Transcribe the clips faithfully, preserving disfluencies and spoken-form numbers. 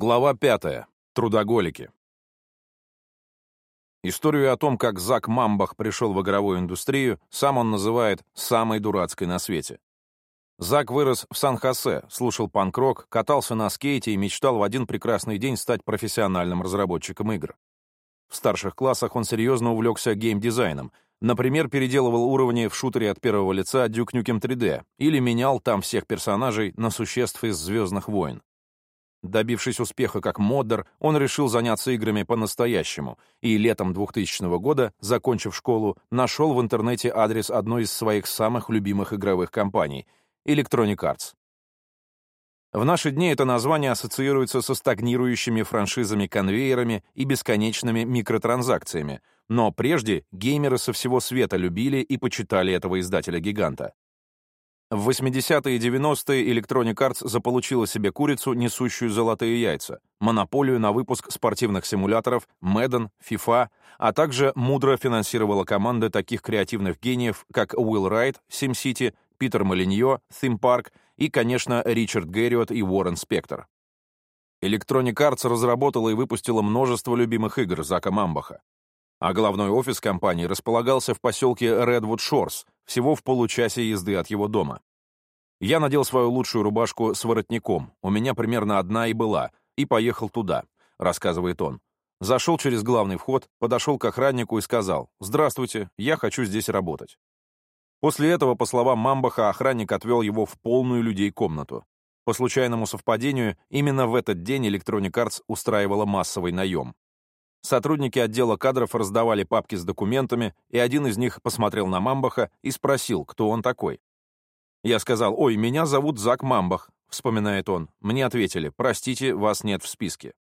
Глава пятая. Трудоголики. Историю о том, как Зак Мамбах пришел в игровую индустрию, сам он называет «самой дурацкой на свете». Зак вырос в Сан-Хосе, слушал панк-рок, катался на скейте и мечтал в один прекрасный день стать профессиональным разработчиком игр. В старших классах он серьезно увлекся гейм-дизайном, например, переделывал уровни в шутере от первого лица Duke Nukem три дэ или менял там всех персонажей на существ из «Звездных войн». Добившись успеха как моддер, он решил заняться играми по-настоящему и летом двухтысячного года, закончив школу, нашел в интернете адрес одной из своих самых любимых игровых компаний — Electronic Arts. В наши дни это название ассоциируется со стагнирующими франшизами-конвейерами и бесконечными микротранзакциями, но прежде геймеры со всего света любили и почитали этого издателя-гиганта. В восьмидесятые и девяностые Electronic Arts заполучила себе курицу, несущую золотые яйца, монополию на выпуск спортивных симуляторов Madden, FIFA, а также мудро финансировала команды таких креативных гениев, как Уилл Райт, SimCity, Питер Молиньо, Theme Park и, конечно, Ричард Герриот и Уоррен Спектор. Electronic Arts разработала и выпустила множество любимых игр Зака Мамбаха, а главной офис компании располагался в поселке Redwood Shores, всего в получасе езды от его дома. Я надел свою лучшую рубашку с воротником, у меня примерно одна и была, и поехал туда, рассказывает он. Зашел через главный вход, подошел к охраннику и сказал: «Здравствуйте, я хочу здесь работать». После этого, по словам Мамбаха, охранник отвел его в полную людей комнату. По случайному совпадению, именно в этот день Electronic Arts устраивала массовый наем. Сотрудники отдела кадров раздавали папки с документами, и один из них посмотрел на Мамбаха и спросил, кто он такой. Я сказал: «Ой, меня зовут Зак Мамбах», — вспоминает он. Мне ответили: «Простите, вас нет в списке».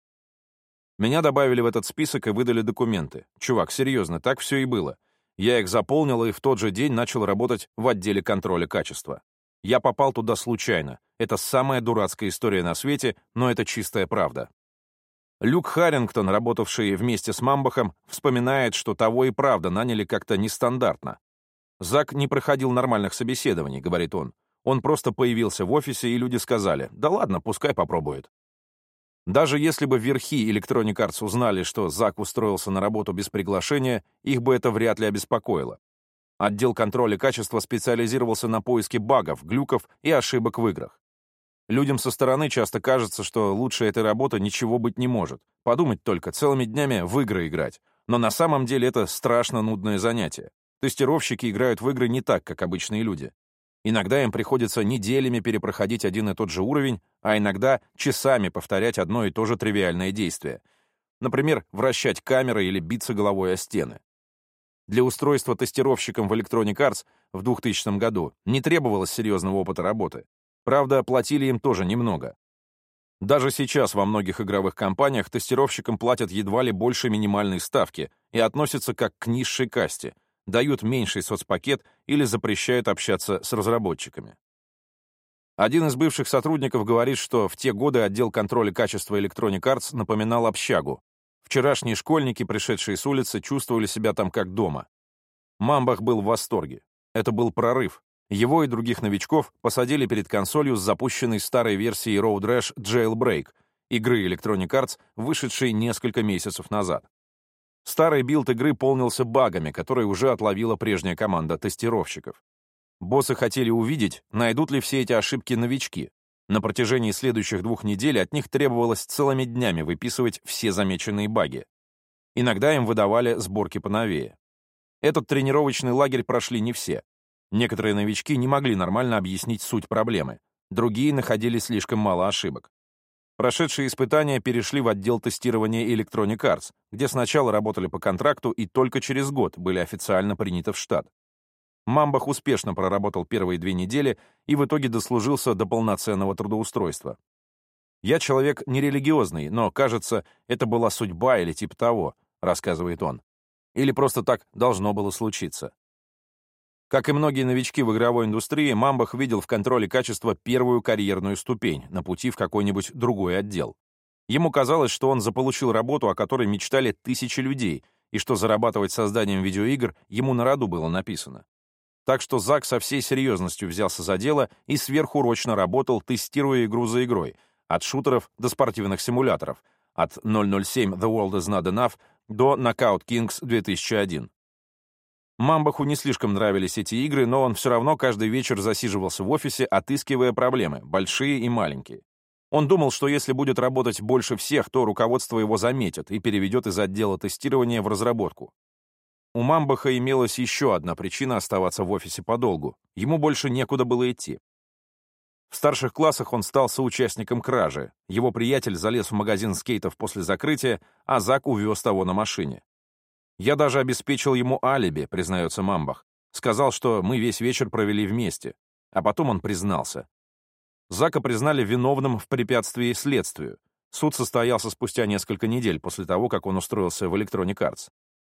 Меня добавили в этот список и выдали документы. Чувак, серьезно, так все и было. Я их заполнил и в тот же день начал работать в отделе контроля качества. Я попал туда случайно. Это самая дурацкая история на свете, но это чистая правда. Люк Харрингтон, работавший вместе с Мамбахом, вспоминает, что того и правда наняли как-то нестандартно. «Зак не проходил нормальных собеседований», — говорит он. «Он просто появился в офисе, и люди сказали: да ладно, пускай попробует». Даже если бы верхи Electronic Arts узнали, что Зак устроился на работу без приглашения, их бы это вряд ли обеспокоило. Отдел контроля качества специализировался на поиске багов, глюков и ошибок в играх. Людям со стороны часто кажется, что лучше этой работы ничего быть не может. Подумать только, целыми днями в игры играть. Но на самом деле это страшно нудное занятие. Тестировщики играют в игры не так, как обычные люди. Иногда им приходится неделями перепроходить один и тот же уровень, а иногда часами повторять одно и то же тривиальное действие. Например, вращать камерой или биться головой о стены. Для устройства тестировщиком в Electronic Arts в двухтысячном году не требовалось серьезного опыта работы. Правда, платили им тоже немного. Даже сейчас во многих игровых компаниях тестировщикам платят едва ли больше минимальной ставки и относятся как к низшей касте, дают меньший соцпакет или запрещают общаться с разработчиками. Один из бывших сотрудников говорит, что в те годы отдел контроля качества Electronic Arts напоминал общагу. Вчерашние школьники, пришедшие с улицы, чувствовали себя там как дома. Мамбах был в восторге. Это был прорыв. Его и других новичков посадили перед консолью с запущенной старой версией Road Rash Jailbreak, игры Electronic Arts, вышедшей несколько месяцев назад. Старый билд игры полнился багами, которые уже отловила прежняя команда тестировщиков. Боссы хотели увидеть, найдут ли все эти ошибки новички. На протяжении следующих двух недель от них требовалось целыми днями выписывать все замеченные баги. Иногда им выдавали сборки поновее. Этот тренировочный лагерь прошли не все. Некоторые новички не могли нормально объяснить суть проблемы, другие находили слишком мало ошибок. Прошедшие испытания перешли в отдел тестирования Electronic Arts, где сначала работали по контракту и только через год были официально приняты в штат. Мамбах успешно проработал первые две недели и в итоге дослужился до полноценного трудоустройства. «Я человек нерелигиозный, но, кажется, это была судьба или типа того», — рассказывает он. «Или просто так должно было случиться». Как и многие новички в игровой индустрии, Мамбах видел в контроле качества первую карьерную ступень на пути в какой-нибудь другой отдел. Ему казалось, что он заполучил работу, о которой мечтали тысячи людей, и что зарабатывать созданием видеоигр ему на роду было написано. Так что Зак со всей серьезностью взялся за дело и сверхурочно работал, тестируя игру за игрой, от шутеров до спортивных симуляторов, от ноль ноль семь The World Is Not Enough до Knockout Kings две тысячи один. Мамбаху не слишком нравились эти игры, но он все равно каждый вечер засиживался в офисе, отыскивая проблемы, большие и маленькие. Он думал, что если будет работать больше всех, то руководство его заметит и переведет из отдела тестирования в разработку. У Мамбаха имелась еще одна причина оставаться в офисе подолгу. Ему больше некуда было идти. В старших классах он стал соучастником кражи. Его приятель залез в магазин скейтов после закрытия, а Зак увез того на машине. «Я даже обеспечил ему алиби», — признается Мамбах. Сказал, что мы весь вечер провели вместе. А потом он признался. Зака признали виновным в препятствии следствию. Суд состоялся спустя несколько недель после того, как он устроился в Electronic Arts.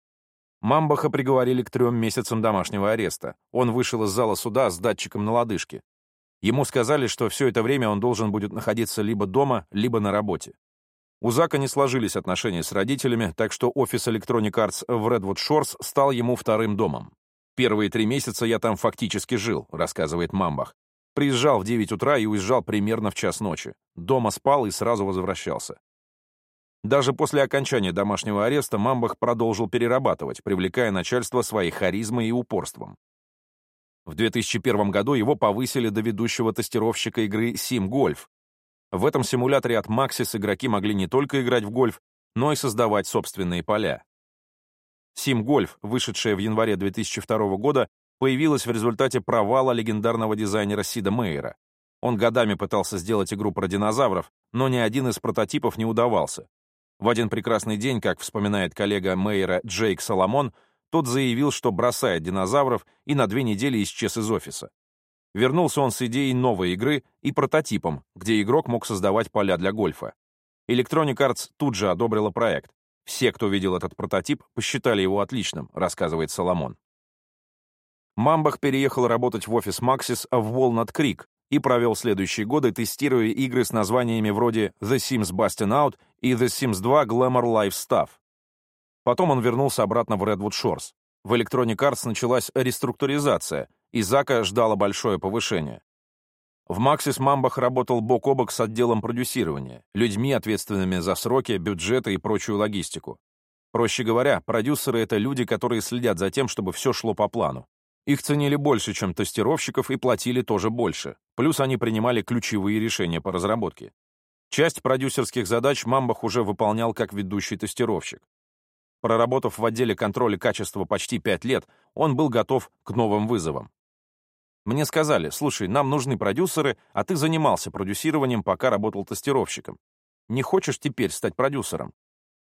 Мамбаха приговорили к трем месяцам домашнего ареста. Он вышел из зала суда с датчиком на лодыжке. Ему сказали, что все это время он должен будет находиться либо дома, либо на работе. У Зака не сложились отношения с родителями, так что офис Electronic Arts в Redwood Shores стал ему вторым домом. «Первые три месяца я там фактически жил», — рассказывает Мамбах. «Приезжал в девять утра и уезжал примерно в час ночи. Дома спал и сразу возвращался». Даже после окончания домашнего ареста Мамбах продолжил перерабатывать, привлекая начальство своей харизмой и упорством. В две тысячи первом году его повысили до ведущего тестировщика игры Sim Golf. В этом симуляторе от Maxis игроки могли не только играть в гольф, но и создавать собственные поля. Sim Golf, вышедшая в январе две тысячи второго года, появилась в результате провала легендарного дизайнера Сида Мейера. Он годами пытался сделать игру про динозавров, но ни один из прототипов не удавался. В один прекрасный день, как вспоминает коллега Мейера Джейк Соломон, тот заявил, что бросает динозавров и на две недели исчез из офиса. Вернулся он с идеей новой игры и прототипом, где игрок мог создавать поля для гольфа. Electronic Arts тут же одобрила проект. Все, кто видел этот прототип, посчитали его отличным, рассказывает Соломон. Мамбах переехал работать в офис Maxis в Walnut Creek и провел следующие годы, тестируя игры с названиями вроде The Sims Bustin' Out и The Sims два Glamour Life Stuff. Потом он вернулся обратно в Redwood Shores. В Electronic Arts началась реструктуризация, и Зака ждало большое повышение. В Maxis Мамбах работал бок о бок с отделом продюсирования, людьми, ответственными за сроки, бюджеты и прочую логистику. Проще говоря, продюсеры — это люди, которые следят за тем, чтобы все шло по плану. Их ценили больше, чем тестировщиков, и платили тоже больше. Плюс они принимали ключевые решения по разработке. Часть продюсерских задач Мамбах уже выполнял как ведущий тестировщик. Проработав в отделе контроля качества почти пять лет, он был готов к новым вызовам. Мне сказали: слушай, нам нужны продюсеры, а ты занимался продюсированием, пока работал тестировщиком. Не хочешь теперь стать продюсером?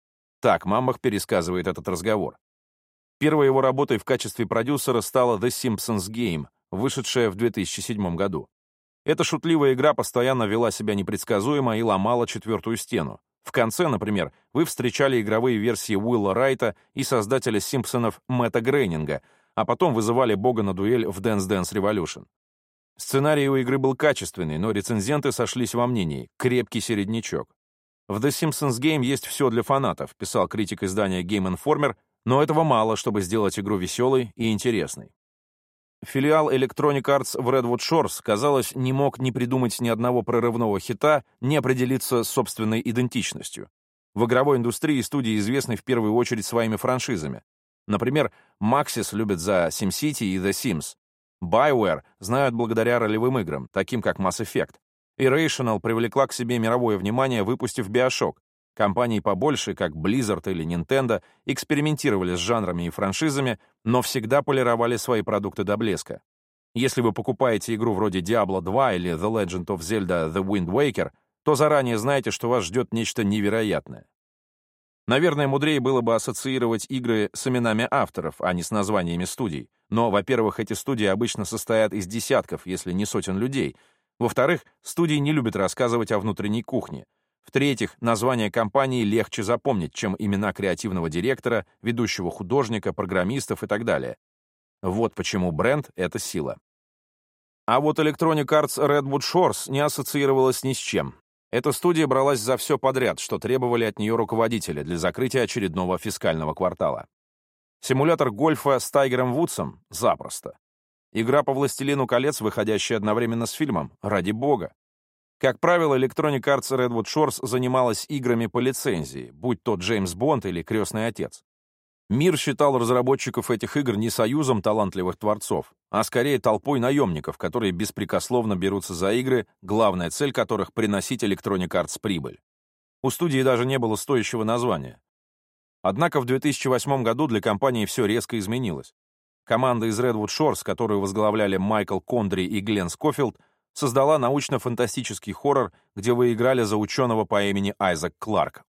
Так Мамбах пересказывает этот разговор. Первой его работой в качестве продюсера стала The Simpsons Game, вышедшая в две тысячи седьмом году. Эта шутливая игра постоянно вела себя непредсказуемо и ломала четвертую стену. В конце, например, вы встречали игровые версии Уилла Райта и создателя Симпсонов Мэтта Грейнинга, а потом вызывали бога на дуэль в Dance Dance Revolution. Сценарий у игры был качественный, но рецензенты сошлись во мнении — крепкий середнячок. В The Simpsons Game есть все для фанатов, писал критик издания Game Informer, но этого мало, чтобы сделать игру веселой и интересной. Филиал Electronic Arts в Redwood Shores, казалось, не мог ни придумать ни одного прорывного хита, ни определиться с собственной идентичностью. В игровой индустрии студии известны в первую очередь своими франшизами. Например, Maxis любят за SimCity и The Sims. BioWare знают благодаря ролевым играм, таким как Mass Effect. Irrational привлекла к себе мировое внимание, выпустив BioShock. Компании побольше, как Blizzard или Nintendo, экспериментировали с жанрами и франшизами, но всегда полировали свои продукты до блеска. Если вы покупаете игру вроде Diablo два или The Legend of Zelda The Wind Waker, то заранее знаете, что вас ждет нечто невероятное. Наверное, мудрее было бы ассоциировать игры с именами авторов, а не с названиями студий. Но, во-первых, эти студии обычно состоят из десятков, если не сотен людей. Во-вторых, студии не любят рассказывать о внутренней кухне. В-третьих, название компании легче запомнить, чем имена креативного директора, ведущего художника, программистов и так далее. Вот почему бренд — это сила. А вот Electronic Arts Redwood Shores не ассоциировалась ни с чем. Эта студия бралась за все подряд, что требовали от нее руководители для закрытия очередного фискального квартала. Симулятор гольфа с Тайгером Вудсом — запросто. Игра по «Властелину колец», выходящая одновременно с фильмом — ради бога. Как правило, Electronic Arts Redwood Shores занималась играми по лицензии, будь то Джеймс Бонд или Крестный отец. Мир считал разработчиков этих игр не союзом талантливых творцов, а скорее толпой наемников, которые беспрекословно берутся за игры, главная цель которых — приносить Electronic Arts прибыль. У студии даже не было стоящего названия. Однако в две тысячи восьмом году для компании все резко изменилось. Команда из Redwood Shores, которую возглавляли Майкл Кондри и Глен Скофилд, создала научно-фантастический хоррор, где вы играли за ученого по имени Айзек Кларк.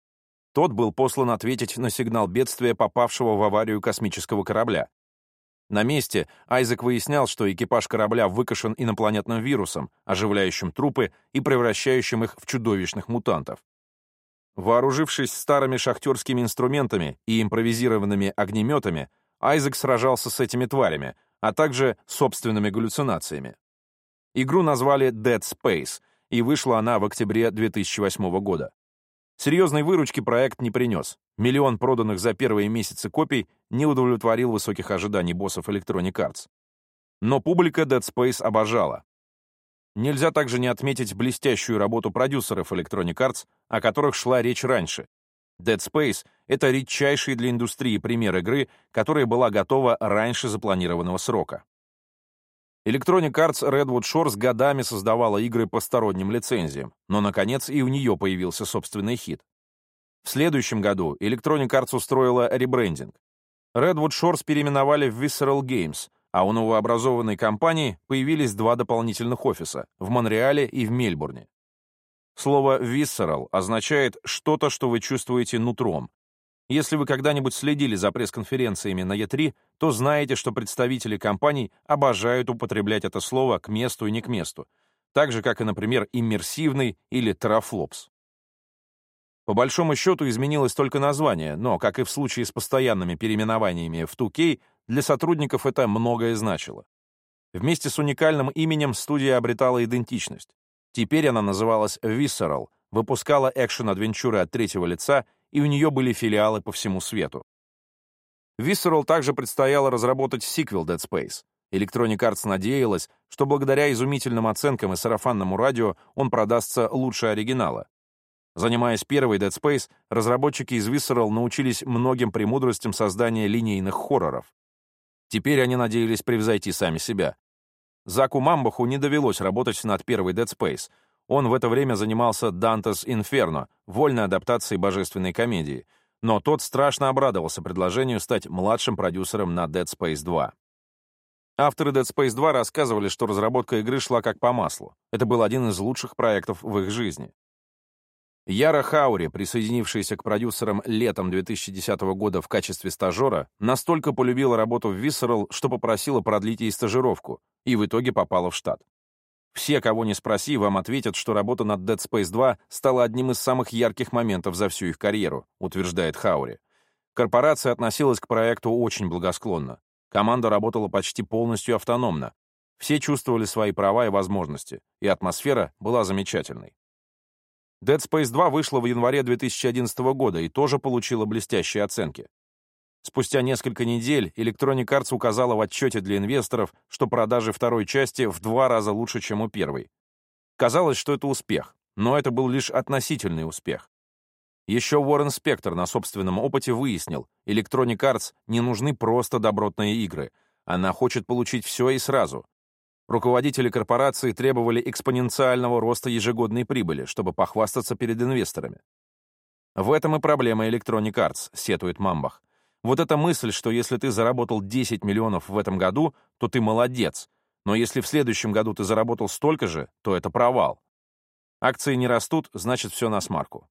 Тот был послан ответить на сигнал бедствия, попавшего в аварию космического корабля. На месте Айзек выяснял, что экипаж корабля выкашен инопланетным вирусом, оживляющим трупы и превращающим их в чудовищных мутантов. Вооружившись старыми шахтерскими инструментами и импровизированными огнеметами, Айзек сражался с этими тварями, а также собственными галлюцинациями. Игру назвали Dead Space, и вышла она в октябре две тысячи восьмого года. Серьезной выручки проект не принес. Миллион проданных за первые месяцы копий не удовлетворил высоких ожиданий боссов Electronic Arts. Но публика Dead Space обожала. Нельзя также не отметить блестящую работу продюсеров Electronic Arts, о которых шла речь раньше. Dead Space — это редчайший для индустрии пример игры, которая была готова раньше запланированного срока. Electronic Arts Redwood Shores годами создавала игры по сторонним лицензиям, но, наконец, и у нее появился собственный хит. В следующем году Electronic Arts устроила ребрендинг. Redwood Shores переименовали в Visceral Games, а у новообразованной компании появились два дополнительных офиса — в Монреале и в Мельбурне. Слово «visceral» означает «что-то, что вы чувствуете нутром». Если вы когда-нибудь следили за пресс-конференциями на и три, то знаете, что представители компаний обожают употреблять это слово к месту и не к месту, так же, как и, например, иммерсивный или терафлопс. По большому счету изменилось только название, но, как и в случае с постоянными переименованиями в два кей, для сотрудников это многое значило. Вместе с уникальным именем студия обретала идентичность. Теперь она называлась Visceral, выпускала экшен-адвенчуры от третьего лица, и у нее были филиалы по всему свету. Visceral также предстояло разработать сиквел Dead Space. Electronic Arts надеялась, что благодаря изумительным оценкам и сарафанному радио он продастся лучше оригинала. Занимаясь первой Dead Space, разработчики из Visceral научились многим премудростям создания линейных хорроров. Теперь они надеялись превзойти сами себя. Заку Мамбаху не довелось работать над первой Dead Space. Он в это время занимался Dante's Inferno, вольной адаптацией божественной комедии, но тот страшно обрадовался предложению стать младшим продюсером на Dead Space два. Авторы Dead Space два рассказывали, что разработка игры шла как по маслу. Это был один из лучших проектов в их жизни. Яра Хаури, присоединившаяся к продюсерам летом две тысячи десятого года в качестве стажера, настолько полюбила работу в Visceral, что попросила продлить ей стажировку, и в итоге попала в штат. Все, кого не спроси, вам ответят, что работа над Dead Space два стала одним из самых ярких моментов за всю их карьеру, утверждает Хаури. Корпорация относилась к проекту очень благосклонно. Команда работала почти полностью автономно. Все чувствовали свои права и возможности, и атмосфера была замечательной. Dead Space два вышла в январе две тысячи одиннадцатого года и тоже получила блестящие оценки. Спустя несколько недель Electronic Arts указала в отчете для инвесторов, что продажи второй части в два раза лучше, чем у первой. Казалось, что это успех, но это был лишь относительный успех. Еще Уоррен Спектор на собственном опыте выяснил, Electronic Arts не нужны просто добротные игры, она хочет получить все и сразу. Руководители корпорации требовали экспоненциального роста ежегодной прибыли, чтобы похвастаться перед инвесторами. В этом и проблема Electronic Arts, сетует Мамбах. Вот эта мысль, что если ты заработал десять миллионов в этом году, то ты молодец, но если в следующем году ты заработал столько же, то это провал. Акции не растут, значит, все насмарку.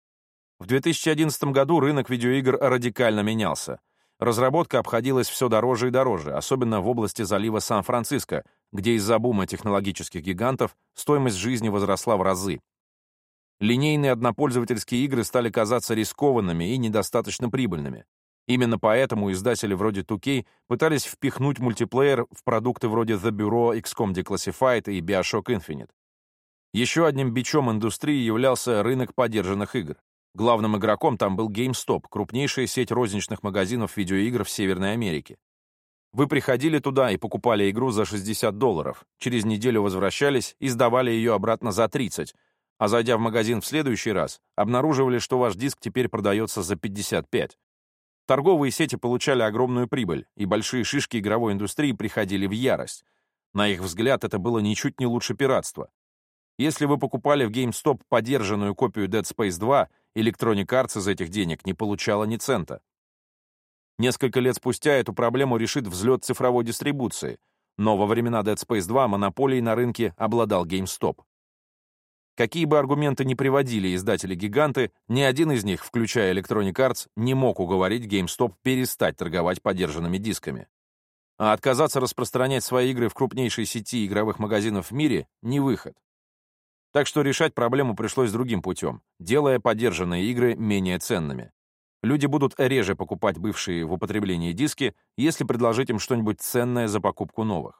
В две тысячи одиннадцатом году рынок видеоигр радикально менялся. Разработка обходилась все дороже и дороже, особенно в области залива Сан-Франциско, где из-за бума технологических гигантов стоимость жизни возросла в разы. Линейные однопользовательские игры стали казаться рискованными и недостаточно прибыльными. Именно поэтому издатели вроде два кей пытались впихнуть мультиплеер в продукты вроде The Bureau, икс ком Declassified и BioShock Infinite. Еще одним бичом индустрии являлся рынок подержанных игр. Главным игроком там был GameStop, крупнейшая сеть розничных магазинов видеоигр в Северной Америке. Вы приходили туда и покупали игру за шестьдесят долларов, через неделю возвращались и сдавали ее обратно за тридцать, а зайдя в магазин в следующий раз, обнаруживали, что ваш диск теперь продается за пятьдесят пять. Торговые сети получали огромную прибыль, и большие шишки игровой индустрии приходили в ярость. На их взгляд, это было ничуть не лучше пиратства. Если вы покупали в GameStop подержанную копию Dead Space два, Electronic Arts из этих денег не получала ни цента. Несколько лет спустя эту проблему решит взлет цифровой дистрибуции, но во времена Dead Space два монополией на рынке обладал GameStop. Какие бы аргументы ни приводили издатели-гиганты, ни один из них, включая Electronic Arts, не мог уговорить GameStop перестать торговать подержанными дисками. А отказаться распространять свои игры в крупнейшей сети игровых магазинов в мире — не выход. Так что решать проблему пришлось другим путем, делая подержанные игры менее ценными. Люди будут реже покупать бывшие в употреблении диски, если предложить им что-нибудь ценное за покупку новых.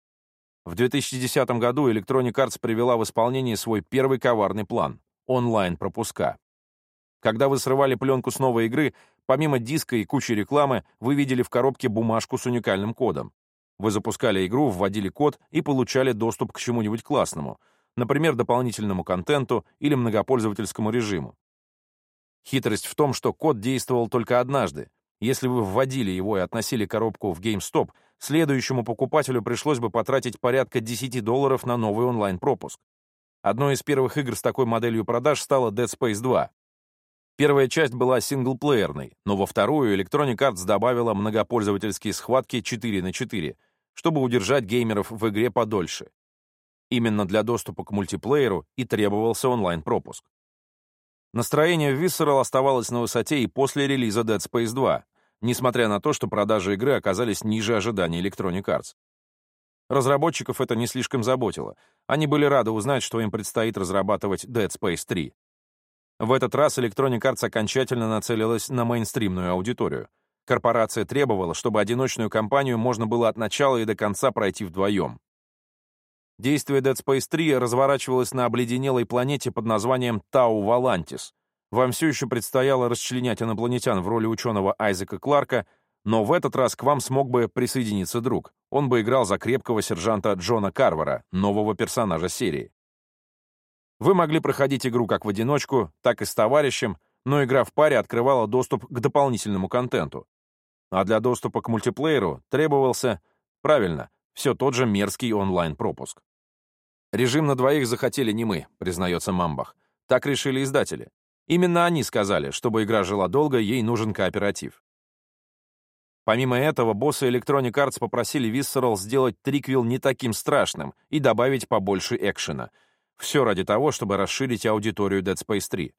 В две тысячи десятом году Electronic Arts привела в исполнение свой первый коварный план — онлайн-пропуска. Когда вы срывали пленку с новой игры, помимо диска и кучи рекламы, вы видели в коробке бумажку с уникальным кодом. Вы запускали игру, вводили код и получали доступ к чему-нибудь классному, например, дополнительному контенту или многопользовательскому режиму. Хитрость в том, что код действовал только однажды. Если вы вводили его и относили коробку в GameStop, следующему покупателю пришлось бы потратить порядка десять долларов на новый онлайн-пропуск. Одной из первых игр с такой моделью продаж стала Dead Space два. Первая часть была синглплеерной, но во вторую Electronic Arts добавила многопользовательские схватки четыре на четыре, чтобы удержать геймеров в игре подольше. Именно для доступа к мультиплееру и требовался онлайн-пропуск. Настроение в Visceral оставалось на высоте и после релиза Dead Space два, несмотря на то, что продажи игры оказались ниже ожиданий Electronic Arts. Разработчиков это не слишком заботило. Они были рады узнать, что им предстоит разрабатывать Dead Space три. В этот раз Electronic Arts окончательно нацелилась на мейнстримную аудиторию. Корпорация требовала, чтобы одиночную кампанию можно было от начала и до конца пройти вдвоем. Действие Dead Space три разворачивалось на обледенелой планете под названием Тау-Валантис. Вам все еще предстояло расчленять инопланетян в роли ученого Айзека Кларка, но в этот раз к вам смог бы присоединиться друг. Он бы играл за крепкого сержанта Джона Карвера, нового персонажа серии. Вы могли проходить игру как в одиночку, так и с товарищем, но игра в паре открывала доступ к дополнительному контенту. А для доступа к мультиплееру требовался, правильно, все тот же мерзкий онлайн-пропуск. Режим на двоих захотели не мы, признается Мамбах. Так решили издатели. Именно они сказали, чтобы игра жила долго, ей нужен кооператив. Помимо этого, боссы Electronic Arts попросили Visceral сделать триквел не таким страшным и добавить побольше экшена. Все ради того, чтобы расширить аудиторию Dead Space три.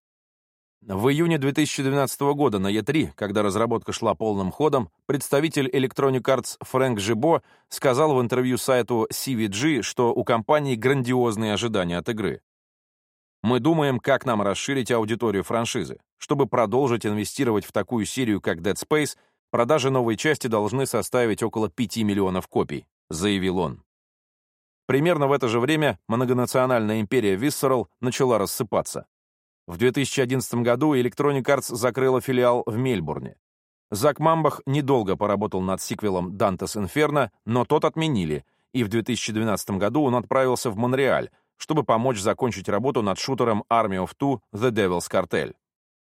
В июне две тысячи двенадцатого года на и три, когда разработка шла полным ходом, представитель Electronic Arts Фрэнк Жибо сказал в интервью сайту си ви джи, что у компании грандиозные ожидания от игры. «Мы думаем, как нам расширить аудиторию франшизы. Чтобы продолжить инвестировать в такую серию, как Dead Space, продажи новой части должны составить около пяти миллионов копий», — заявил он. Примерно в это же время многонациональная империя Visceral начала рассыпаться. В две тысячи одиннадцатом году Electronic Arts закрыла филиал в Мельбурне. Зак Мамбах недолго поработал над сиквелом Dante's Inferno, но тот отменили, и в две тысячи двенадцатом году он отправился в Монреаль, чтобы помочь закончить работу над шутером Army of Two The Devil's Cartel.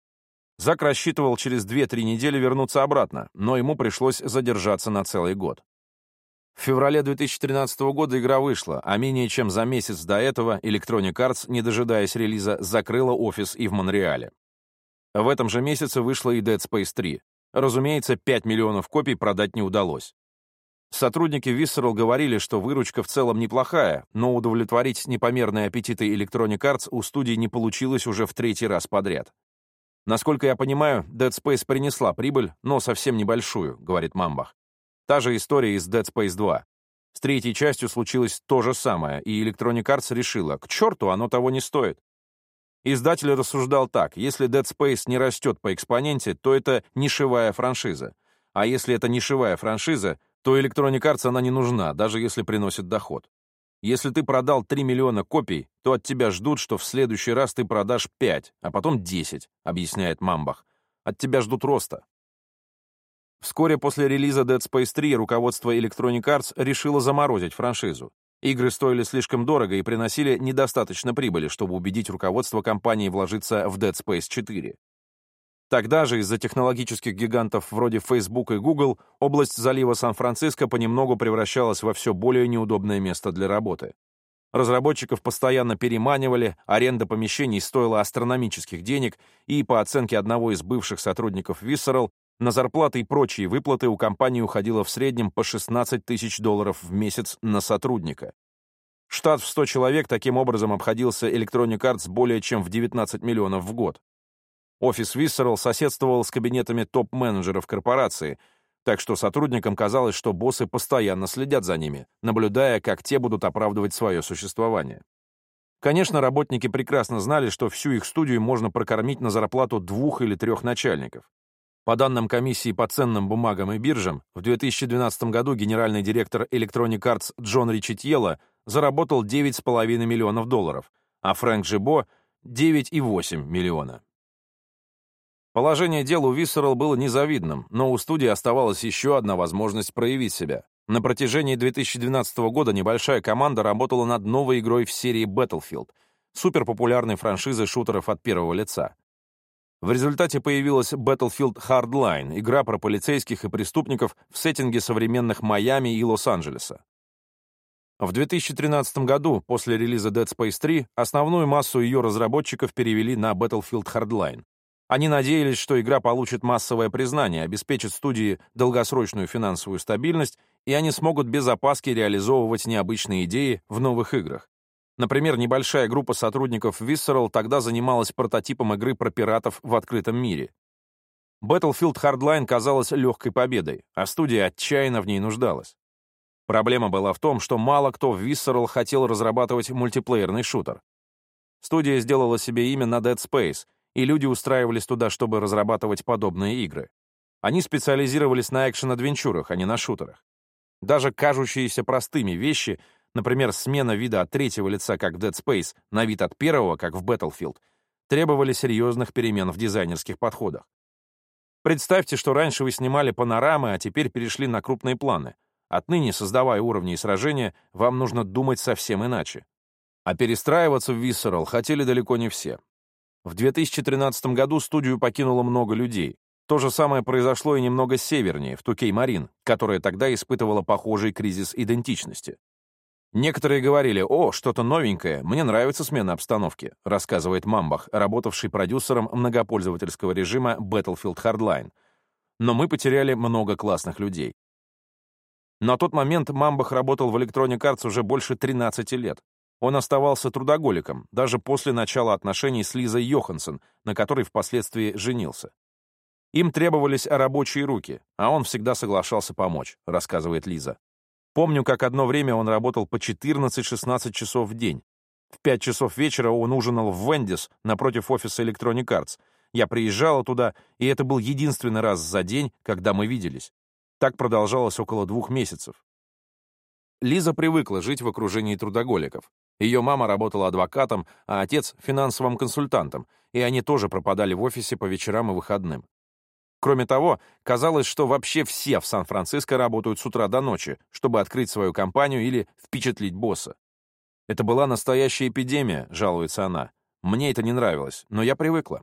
Зак рассчитывал через две-три недели вернуться обратно, но ему пришлось задержаться на целый год. В феврале две тысячи тринадцатого года игра вышла, а менее чем за месяц до этого Electronic Arts, не дожидаясь релиза, закрыла офис и в Монреале. В этом же месяце вышла и Dead Space три. Разумеется, пять миллионов копий продать не удалось. Сотрудники Visceral говорили, что выручка в целом неплохая, но удовлетворить непомерные аппетиты Electronic Arts у студии не получилось уже в третий раз подряд. «Насколько я понимаю, Dead Space принесла прибыль, но совсем небольшую», — говорит Мамбах. Та же история и с Dead Space два. С третьей частью случилось то же самое, и Electronic Arts решила, к черту, оно того не стоит. Издатель рассуждал так: если Dead Space не растет по экспоненте, то это нишевая франшиза. А если это нишевая франшиза, то Electronic Arts она не нужна, даже если приносит доход. Если ты продал три миллиона копий, то от тебя ждут, что в следующий раз ты продашь пять, а потом десять, объясняет Мамбах. От тебя ждут роста. Вскоре после релиза Dead Space три руководство Electronic Arts решило заморозить франшизу. Игры стоили слишком дорого и приносили недостаточно прибыли, чтобы убедить руководство компании вложиться в Dead Space четыре. Тогда же из-за технологических гигантов вроде Facebook и Google область залива Сан-Франциско понемногу превращалась во все более неудобное место для работы. Разработчиков постоянно переманивали, аренда помещений стоила астрономических денег, и, по оценке одного из бывших сотрудников Visceral, на зарплаты и прочие выплаты у компании уходило в среднем по шестнадцать тысяч долларов в месяц на сотрудника. Штат в сто человек таким образом обходился Electronic Arts более чем в девятнадцать миллионов в год. Офис Visceral соседствовал с кабинетами топ-менеджеров корпорации, так что сотрудникам казалось, что боссы постоянно следят за ними, наблюдая, как те будут оправдывать свое существование. Конечно, работники прекрасно знали, что всю их студию можно прокормить на зарплату двух или трех начальников. По данным комиссии по ценным бумагам и биржам, в две тысячи двенадцатом году генеральный директор Electronic Arts Джон Ричетьелло заработал девять с половиной миллионов долларов, а Фрэнк Жибо — девять и восемь миллиона. Положение дел у Visceral было незавидным, но у студии оставалась еще одна возможность проявить себя. На протяжении две тысячи двенадцатого года небольшая команда работала над новой игрой в серии Battlefield, суперпопулярной франшизы шутеров от первого лица. В результате появилась Battlefield Hardline, игра про полицейских и преступников в сеттинге современных Майами и Лос-Анджелеса. В две тысячи тринадцатом году, после релиза Dead Space три, основную массу ее разработчиков перевели на Battlefield Hardline. Они надеялись, что игра получит массовое признание, обеспечит студии долгосрочную финансовую стабильность, и они смогут без опаски реализовывать необычные идеи в новых играх. Например, небольшая группа сотрудников Visceral тогда занималась прототипом игры про пиратов в открытом мире. Battlefield Hardline казалась легкой победой, а студия отчаянно в ней нуждалась. Проблема была в том, что мало кто в Visceral хотел разрабатывать мультиплеерный шутер. Студия сделала себе имя на Dead Space, и люди устраивались туда, чтобы разрабатывать подобные игры. Они специализировались на экшен-адвенчурах, а не на шутерах. Даже кажущиеся простыми вещи, например, смена вида от третьего лица, как в Dead Space, на вид от первого, как в Battlefield, требовали серьезных перемен в дизайнерских подходах. Представьте, что раньше вы снимали панорамы, а теперь перешли на крупные планы. Отныне, создавая уровни и сражения, вам нужно думать совсем иначе. А перестраиваться в Visceral хотели далеко не все. В две тысячи тринадцатом году студию покинуло много людей. То же самое произошло и немного севернее, в ту кей Marine, которая тогда испытывала похожий кризис идентичности. Некоторые говорили: «О, что-то новенькое, мне нравится смена обстановки», рассказывает Мамбах, работавший продюсером многопользовательского режима Battlefield Hardline. Но мы потеряли много классных людей. На тот момент Мамбах работал в Electronic Arts уже больше тринадцати лет. Он оставался трудоголиком, даже после начала отношений с Лизой Йоханссон, на которой впоследствии женился. Им требовались рабочие руки, а он всегда соглашался помочь, рассказывает Лиза. Помню, как одно время он работал по четырнадцать-шестнадцать часов в день. В пять часов вечера он ужинал в Вендис напротив офиса Electronic Arts. Я приезжала туда, и это был единственный раз за день, когда мы виделись. Так продолжалось около двух месяцев. Лиза привыкла жить в окружении трудоголиков. Ее мама работала адвокатом, а отец — финансовым консультантом, и они тоже пропадали в офисе по вечерам и выходным. Кроме того, казалось, что вообще все в Сан-Франциско работают с утра до ночи, чтобы открыть свою компанию или впечатлить босса. «Это была настоящая эпидемия», — жалуется она. «Мне это не нравилось, но я привыкла».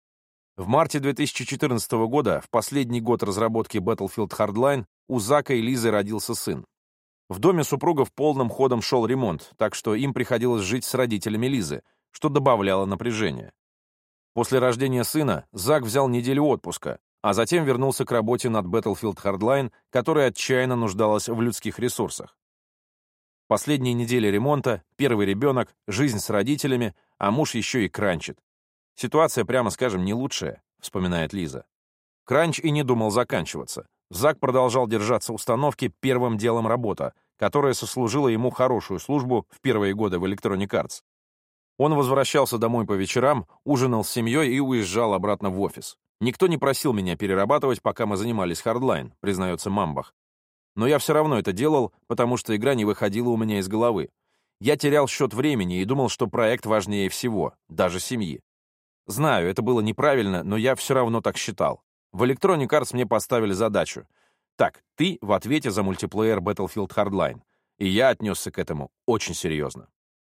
В марте две тысячи четырнадцатого года, в последний год разработки Battlefield Hardline, у Зака и Лизы родился сын. В доме супругов полным ходом шел ремонт, так что им приходилось жить с родителями Лизы, что добавляло напряжения. После рождения сына Зак взял неделю отпуска, а затем вернулся к работе над Battlefield Hardline, которая отчаянно нуждалась в людских ресурсах. Последние недели ремонта, первый ребенок, жизнь с родителями, а муж еще и кранчит. Ситуация, прямо скажем, не лучшая, вспоминает Лиза. Кранч и не думал заканчиваться. Зак продолжал держаться установки «первым делом работа», которая сослужила ему хорошую службу в первые годы в Electronic Arts. Он возвращался домой по вечерам, ужинал с семьей и уезжал обратно в офис. «Никто не просил меня перерабатывать, пока мы занимались Hardline», признается Мамбах. «Но я все равно это делал, потому что игра не выходила у меня из головы. Я терял счет времени и думал, что проект важнее всего, даже семьи. Знаю, это было неправильно, но я все равно так считал. В Electronic Arts мне поставили задачу. Так, ты в ответе за мультиплеер Battlefield Hardline. И я отнесся к этому очень серьезно.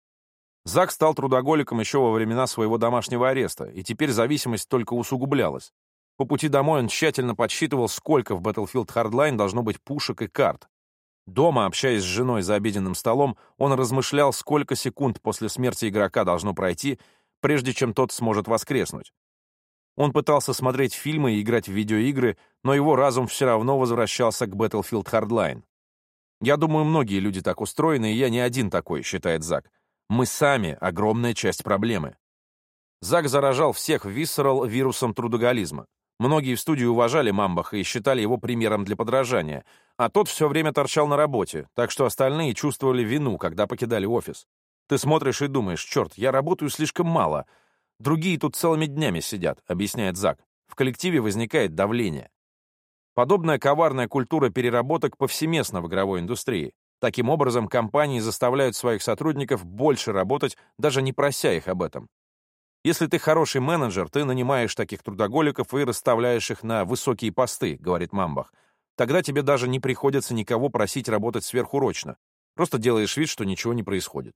Зак стал трудоголиком еще во времена своего домашнего ареста, и теперь зависимость только усугублялась. По пути домой он тщательно подсчитывал, сколько в Battlefield Hardline должно быть пушек и карт. Дома, общаясь с женой за обеденным столом, он размышлял, сколько секунд после смерти игрока должно пройти, прежде чем тот сможет воскреснуть. Он пытался смотреть фильмы и играть в видеоигры, но его разум все равно возвращался к Battlefield Hardline. «Я думаю, многие люди так устроены, и я не один такой», — считает Зак. «Мы сами — огромная часть проблемы». Зак заражал всех в Visceral вирусом трудоголизма. Многие в студии уважали Мамбаха и считали его примером для подражания, а тот все время торчал на работе, так что остальные чувствовали вину, когда покидали офис. Ты смотришь и думаешь: «Черт, я работаю слишком мало. Другие тут целыми днями сидят», — объясняет Зак. В коллективе возникает давление. Подобная коварная культура переработок повсеместна в игровой индустрии. Таким образом, компании заставляют своих сотрудников больше работать, даже не прося их об этом. Если ты хороший менеджер, ты нанимаешь таких трудоголиков и расставляешь их на высокие посты, говорит Мамбах. Тогда тебе даже не приходится никого просить работать сверхурочно. Просто делаешь вид, что ничего не происходит.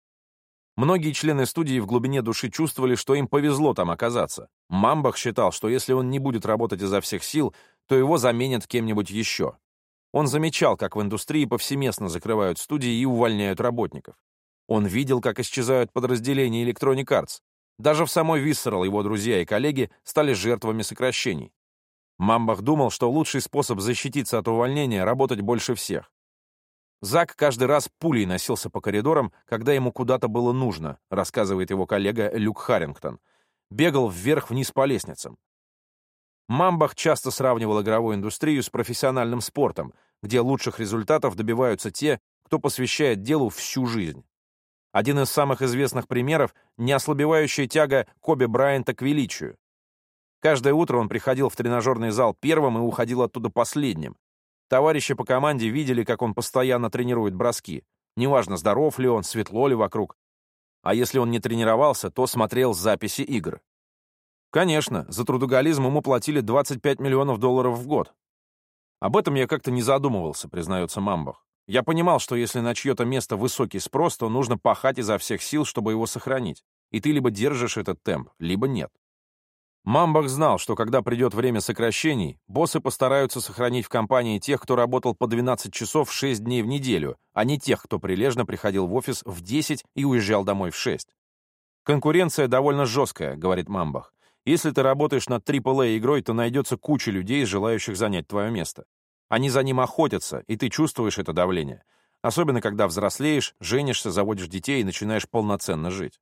Многие члены студии в глубине души чувствовали, что им повезло там оказаться. Мамбах считал, что если он не будет работать изо всех сил, то его заменят кем-нибудь еще. Он замечал, как в индустрии повсеместно закрывают студии и увольняют работников. Он видел, как исчезают подразделения Electronic Arts. Даже в самой Visceral его друзья и коллеги стали жертвами сокращений. Мамбах думал, что лучший способ защититься от увольнения — работать больше всех. Зак каждый раз пулей носился по коридорам, когда ему куда-то было нужно, рассказывает его коллега Люк Харрингтон. Бегал вверх-вниз по лестницам. Мамбах часто сравнивал игровую индустрию с профессиональным спортом, где лучших результатов добиваются те, кто посвящает делу всю жизнь. Один из самых известных примеров — неослабевающая тяга Коби Брайанта к величию. Каждое утро он приходил в тренажерный зал первым и уходил оттуда последним. Товарищи по команде видели, как он постоянно тренирует броски. Неважно, здоров ли он, светло ли вокруг. А если он не тренировался, то смотрел записи игр. Конечно, за трудоголизм ему платили двадцать пять миллионов долларов в год. Об этом я как-то не задумывался, признается Мамбах. Я понимал, что если на чье-то место высокий спрос, то нужно пахать изо всех сил, чтобы его сохранить. И ты либо держишь этот темп, либо нет. Мамбах знал, что когда придет время сокращений, боссы постараются сохранить в компании тех, кто работал по двенадцать часов шесть дней в неделю, а не тех, кто прилежно приходил в офис в десять и уезжал домой в шесть. «Конкуренция довольно жесткая», — говорит Мамбах. «Если ты работаешь над трипл эй-игрой, то найдется куча людей, желающих занять твое место. Они за ним охотятся, и ты чувствуешь это давление. Особенно, когда взрослеешь, женишься, заводишь детей и начинаешь полноценно жить».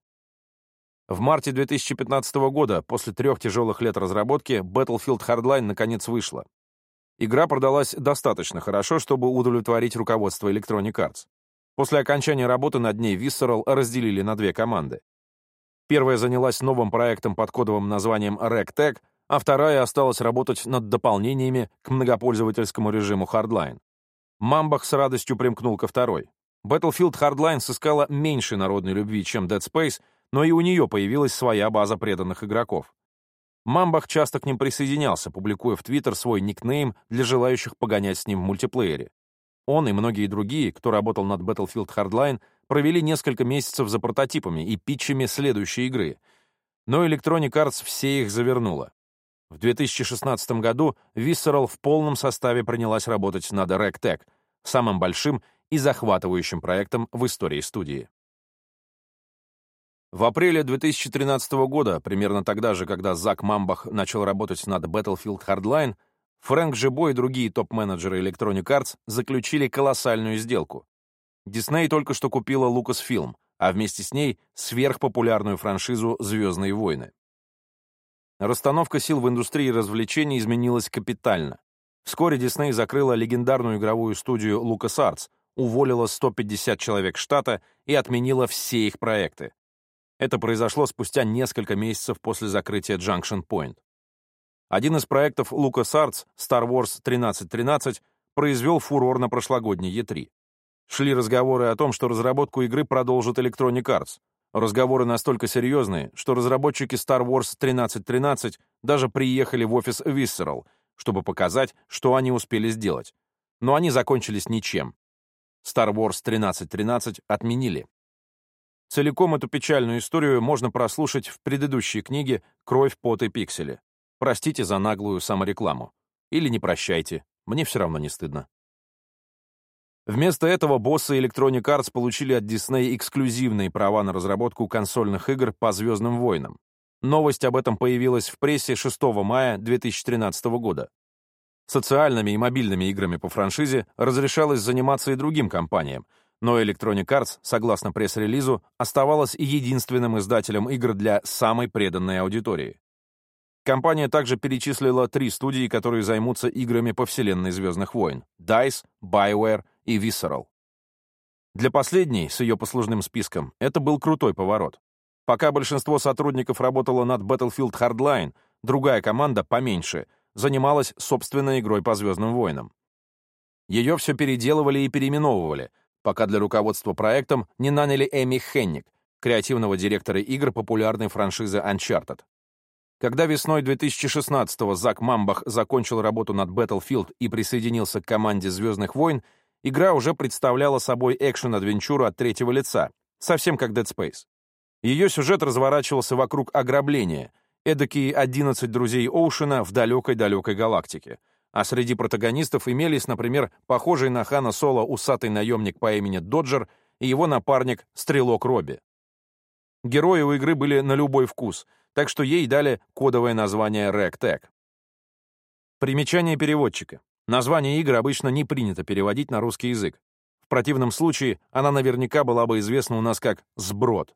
В марте две тысячи пятнадцатого года, после трех тяжелых лет разработки, Battlefield Hardline наконец вышла. Игра продалась достаточно хорошо, чтобы удовлетворить руководство Electronic Arts. После окончания работы над ней Visceral разделили на две команды. Первая занялась новым проектом под кодовым названием RegTech, а вторая осталась работать над дополнениями к многопользовательскому режиму Hardline. Мамбах с радостью примкнул ко второй. Battlefield Hardline сыскала меньше народной любви, чем Dead Space, но и у нее появилась своя база преданных игроков. Мамбах часто к ним присоединялся, публикуя в Твиттер свой никнейм для желающих погонять с ним в мультиплеере. Он и многие другие, кто работал над Battlefield Hardline, провели несколько месяцев за прототипами и питчами следующей игры. Но Electronic Arts все их завернула. В две тысячи шестнадцатом году Visceral в полном составе принялась работать над RegTech, самым большим и захватывающим проектом в истории студии. В апреле две тысячи тринадцатого года, примерно тогда же, когда Зак Мамбах начал работать над Battlefield Hardline, Фрэнк Жибо и другие топ-менеджеры Electronic Arts заключили колоссальную сделку. Disney только что купила Lucasfilm, а вместе с ней сверхпопулярную франшизу «Звездные войны». Расстановка сил в индустрии развлечений изменилась капитально. Вскоре Disney закрыла легендарную игровую студию LucasArts, уволила сто пятьдесят человек штата и отменила все их проекты. Это произошло спустя несколько месяцев после закрытия Junction Point. Один из проектов LucasArts, Star Wars тринадцать тринадцать, произвел фурор на прошлогодней и три. Шли разговоры о том, что разработку игры продолжит Electronic Arts. Разговоры настолько серьезные, что разработчики Star Wars тринадцать тринадцать даже приехали в офис Visceral, чтобы показать, что они успели сделать. Но они закончились ничем. Star Wars тринадцать тринадцать отменили. Целиком эту печальную историю можно прослушать в предыдущей книге «Кровь, пот и пиксели». Простите за наглую саморекламу. Или не прощайте, мне все равно не стыдно. Вместо этого боссы Electronic Arts получили от Disney эксклюзивные права на разработку консольных игр по «Звездным войнам». Новость об этом появилась в прессе шестого мая две тысячи тринадцатого года. Социальными и мобильными играми по франшизе разрешалось заниматься и другим компаниям, но Electronic Arts, согласно пресс-релизу, оставалась единственным издателем игр для самой преданной аудитории. Компания также перечислила три студии, которые займутся играми по вселенной «Звездных войн» — дайс, BioWare и Visceral. Для последней, с ее послужным списком, это был крутой поворот. Пока большинство сотрудников работало над Battlefield Hardline, другая команда, поменьше, занималась собственной игрой по «Звездным войнам». Ее все переделывали и переименовывали, пока для руководства проектом не наняли Эми Хенник, креативного директора игр популярной франшизы Uncharted. Когда весной две тысячи шестнадцатого Зак Мамбах закончил работу над Battlefield и присоединился к команде «Звездных войн», игра уже представляла собой экшен-адвенчуру от третьего лица, совсем как Dead Space. Ее сюжет разворачивался вокруг ограбления, эдакие одиннадцать друзей Оушена в далекой-далекой галактике. А среди протагонистов имелись, например, похожий на Хана Соло усатый наемник по имени Доджер и его напарник Стрелок Робби. Герои у игры были на любой вкус, так что ей дали кодовое название Ragtag. Примечание переводчика. Название игры обычно не принято переводить на русский язык. В противном случае она наверняка была бы известна у нас как «Сброд».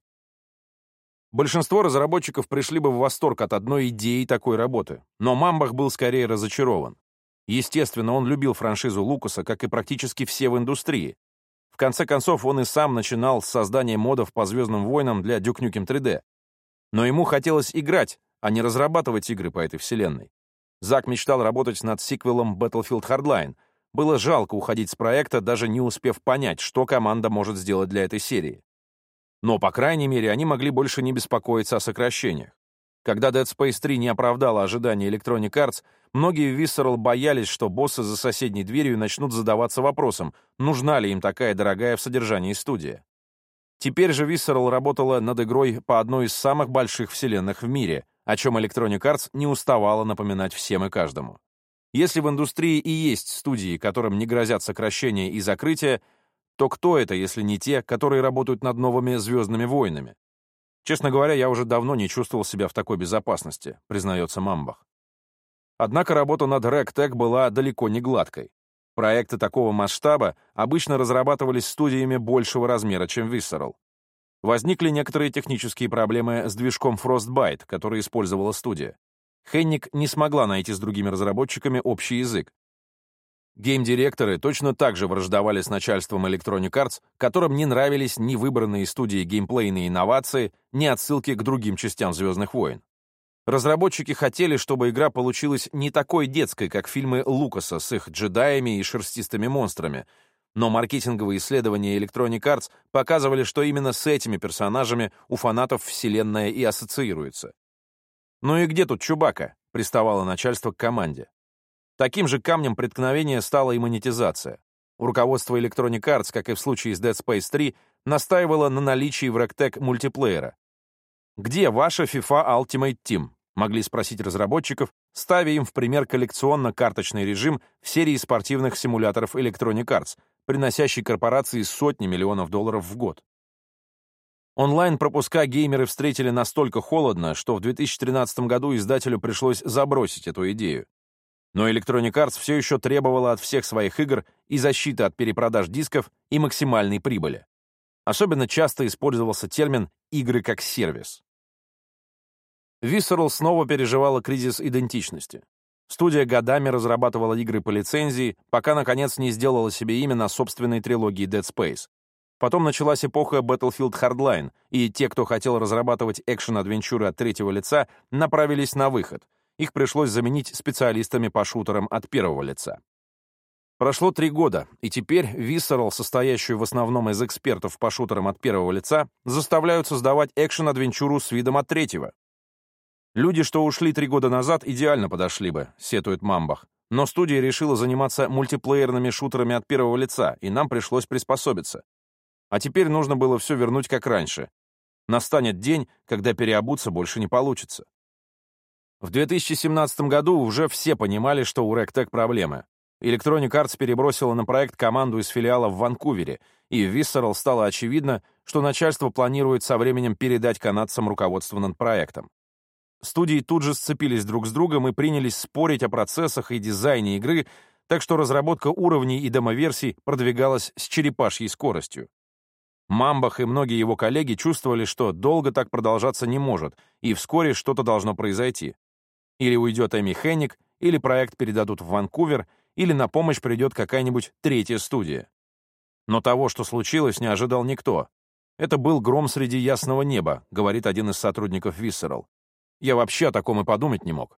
Большинство разработчиков пришли бы в восторг от одной идеи такой работы, но Мамбах был скорее разочарован. Естественно, он любил франшизу Лукаса, как и практически все в индустрии. В конце концов, он и сам начинал с создания модов по «Звездным войнам» для Duke Nukem три дэ. Но ему хотелось играть, а не разрабатывать игры по этой вселенной. Зак мечтал работать над сиквелом Battlefield Hardline. Было жалко уходить с проекта, даже не успев понять, что команда может сделать для этой серии. Но, по крайней мере, они могли больше не беспокоиться о сокращениях. Когда Dead Space три не оправдала ожидания Electronic Arts, многие в Visceral боялись, что боссы за соседней дверью начнут задаваться вопросом, нужна ли им такая дорогая в содержании студия. Теперь же Visceral работала над игрой по одной из самых больших вселенных в мире, о чем Electronic Arts не уставала напоминать всем и каждому. Если в индустрии и есть студии, которым не грозят сокращения и закрытия, то кто это, если не те, которые работают над новыми «Звездными войнами»? Честно говоря, я уже давно не чувствовал себя в такой безопасности, признается Мамбах. Однако работа над Ragtag была далеко не гладкой. Проекты такого масштаба обычно разрабатывались студиями большего размера, чем Visceral. Возникли некоторые технические проблемы с движком Frostbite, который использовала студия. Хенник не смогла найти с другими разработчиками общий язык. Гейм-директоры точно так же враждовали с начальством Electronic Arts, которым не нравились ни выбранные студии геймплейные инновации, ни отсылки к другим частям «Звездных войн». Разработчики хотели, чтобы игра получилась не такой детской, как фильмы Лукаса с их джедаями и шерстистыми монстрами, но маркетинговые исследования Electronic Arts показывали, что именно с этими персонажами у фанатов вселенная и ассоциируется. «Ну и где тут Чубака?» — приставало начальство к команде. Таким же камнем преткновения стала и монетизация. Руководство Electronic Arts, как и в случае с Dead Space три, настаивало на наличии в Ragtag мультиплеера. «Где ваша FIFA Ultimate Team?» — могли спросить разработчиков, ставя им в пример коллекционно-карточный режим в серии спортивных симуляторов Electronic Arts, приносящий корпорации сотни миллионов долларов в год. Онлайн-пропуска геймеры встретили настолько холодно, что в две тысячи тринадцатом году издателю пришлось забросить эту идею. Но Electronic Arts все еще требовала от всех своих игр и защиты от перепродаж дисков, и максимальной прибыли. Особенно часто использовался термин «игры как сервис». Visceral снова переживала кризис идентичности. Студия годами разрабатывала игры по лицензии, пока, наконец, не сделала себе имя на собственной трилогии Dead Space. Потом началась эпоха Battlefield Hardline, и те, кто хотел разрабатывать экшен-адвенчуры от третьего лица, направились на выход. Их пришлось заменить специалистами по шутерам от первого лица. Прошло три года, и теперь Visceral, состоящую в основном из экспертов по шутерам от первого лица, заставляют создавать экшен-адвенчуру с видом от третьего. Люди, что ушли три года назад, идеально подошли бы, сетует Мамбах. Но студия решила заниматься мультиплеерными шутерами от первого лица, и нам пришлось приспособиться. А теперь нужно было все вернуть как раньше. Настанет день, когда переобуться больше не получится. В две тысячи семнадцатом году уже все понимали, что у Rec.Tech проблемы. Electronic Arts перебросила на проект команду из филиала в Ванкувере, и в Visceral стало очевидно, что начальство планирует со временем передать канадцам руководство над проектом. Студии тут же сцепились друг с другом и принялись спорить о процессах и дизайне игры, так что разработка уровней и демоверсий продвигалась с черепашьей скоростью. Мамбах и многие его коллеги чувствовали, что долго так продолжаться не может, и вскоре что-то должно произойти. Или уйдет Эми Хенник, или проект передадут в Ванкувер, или на помощь придет какая-нибудь третья студия. Но того, что случилось, не ожидал никто. Это был гром среди ясного неба, говорит один из сотрудников Visceral. Я вообще о таком и подумать не мог.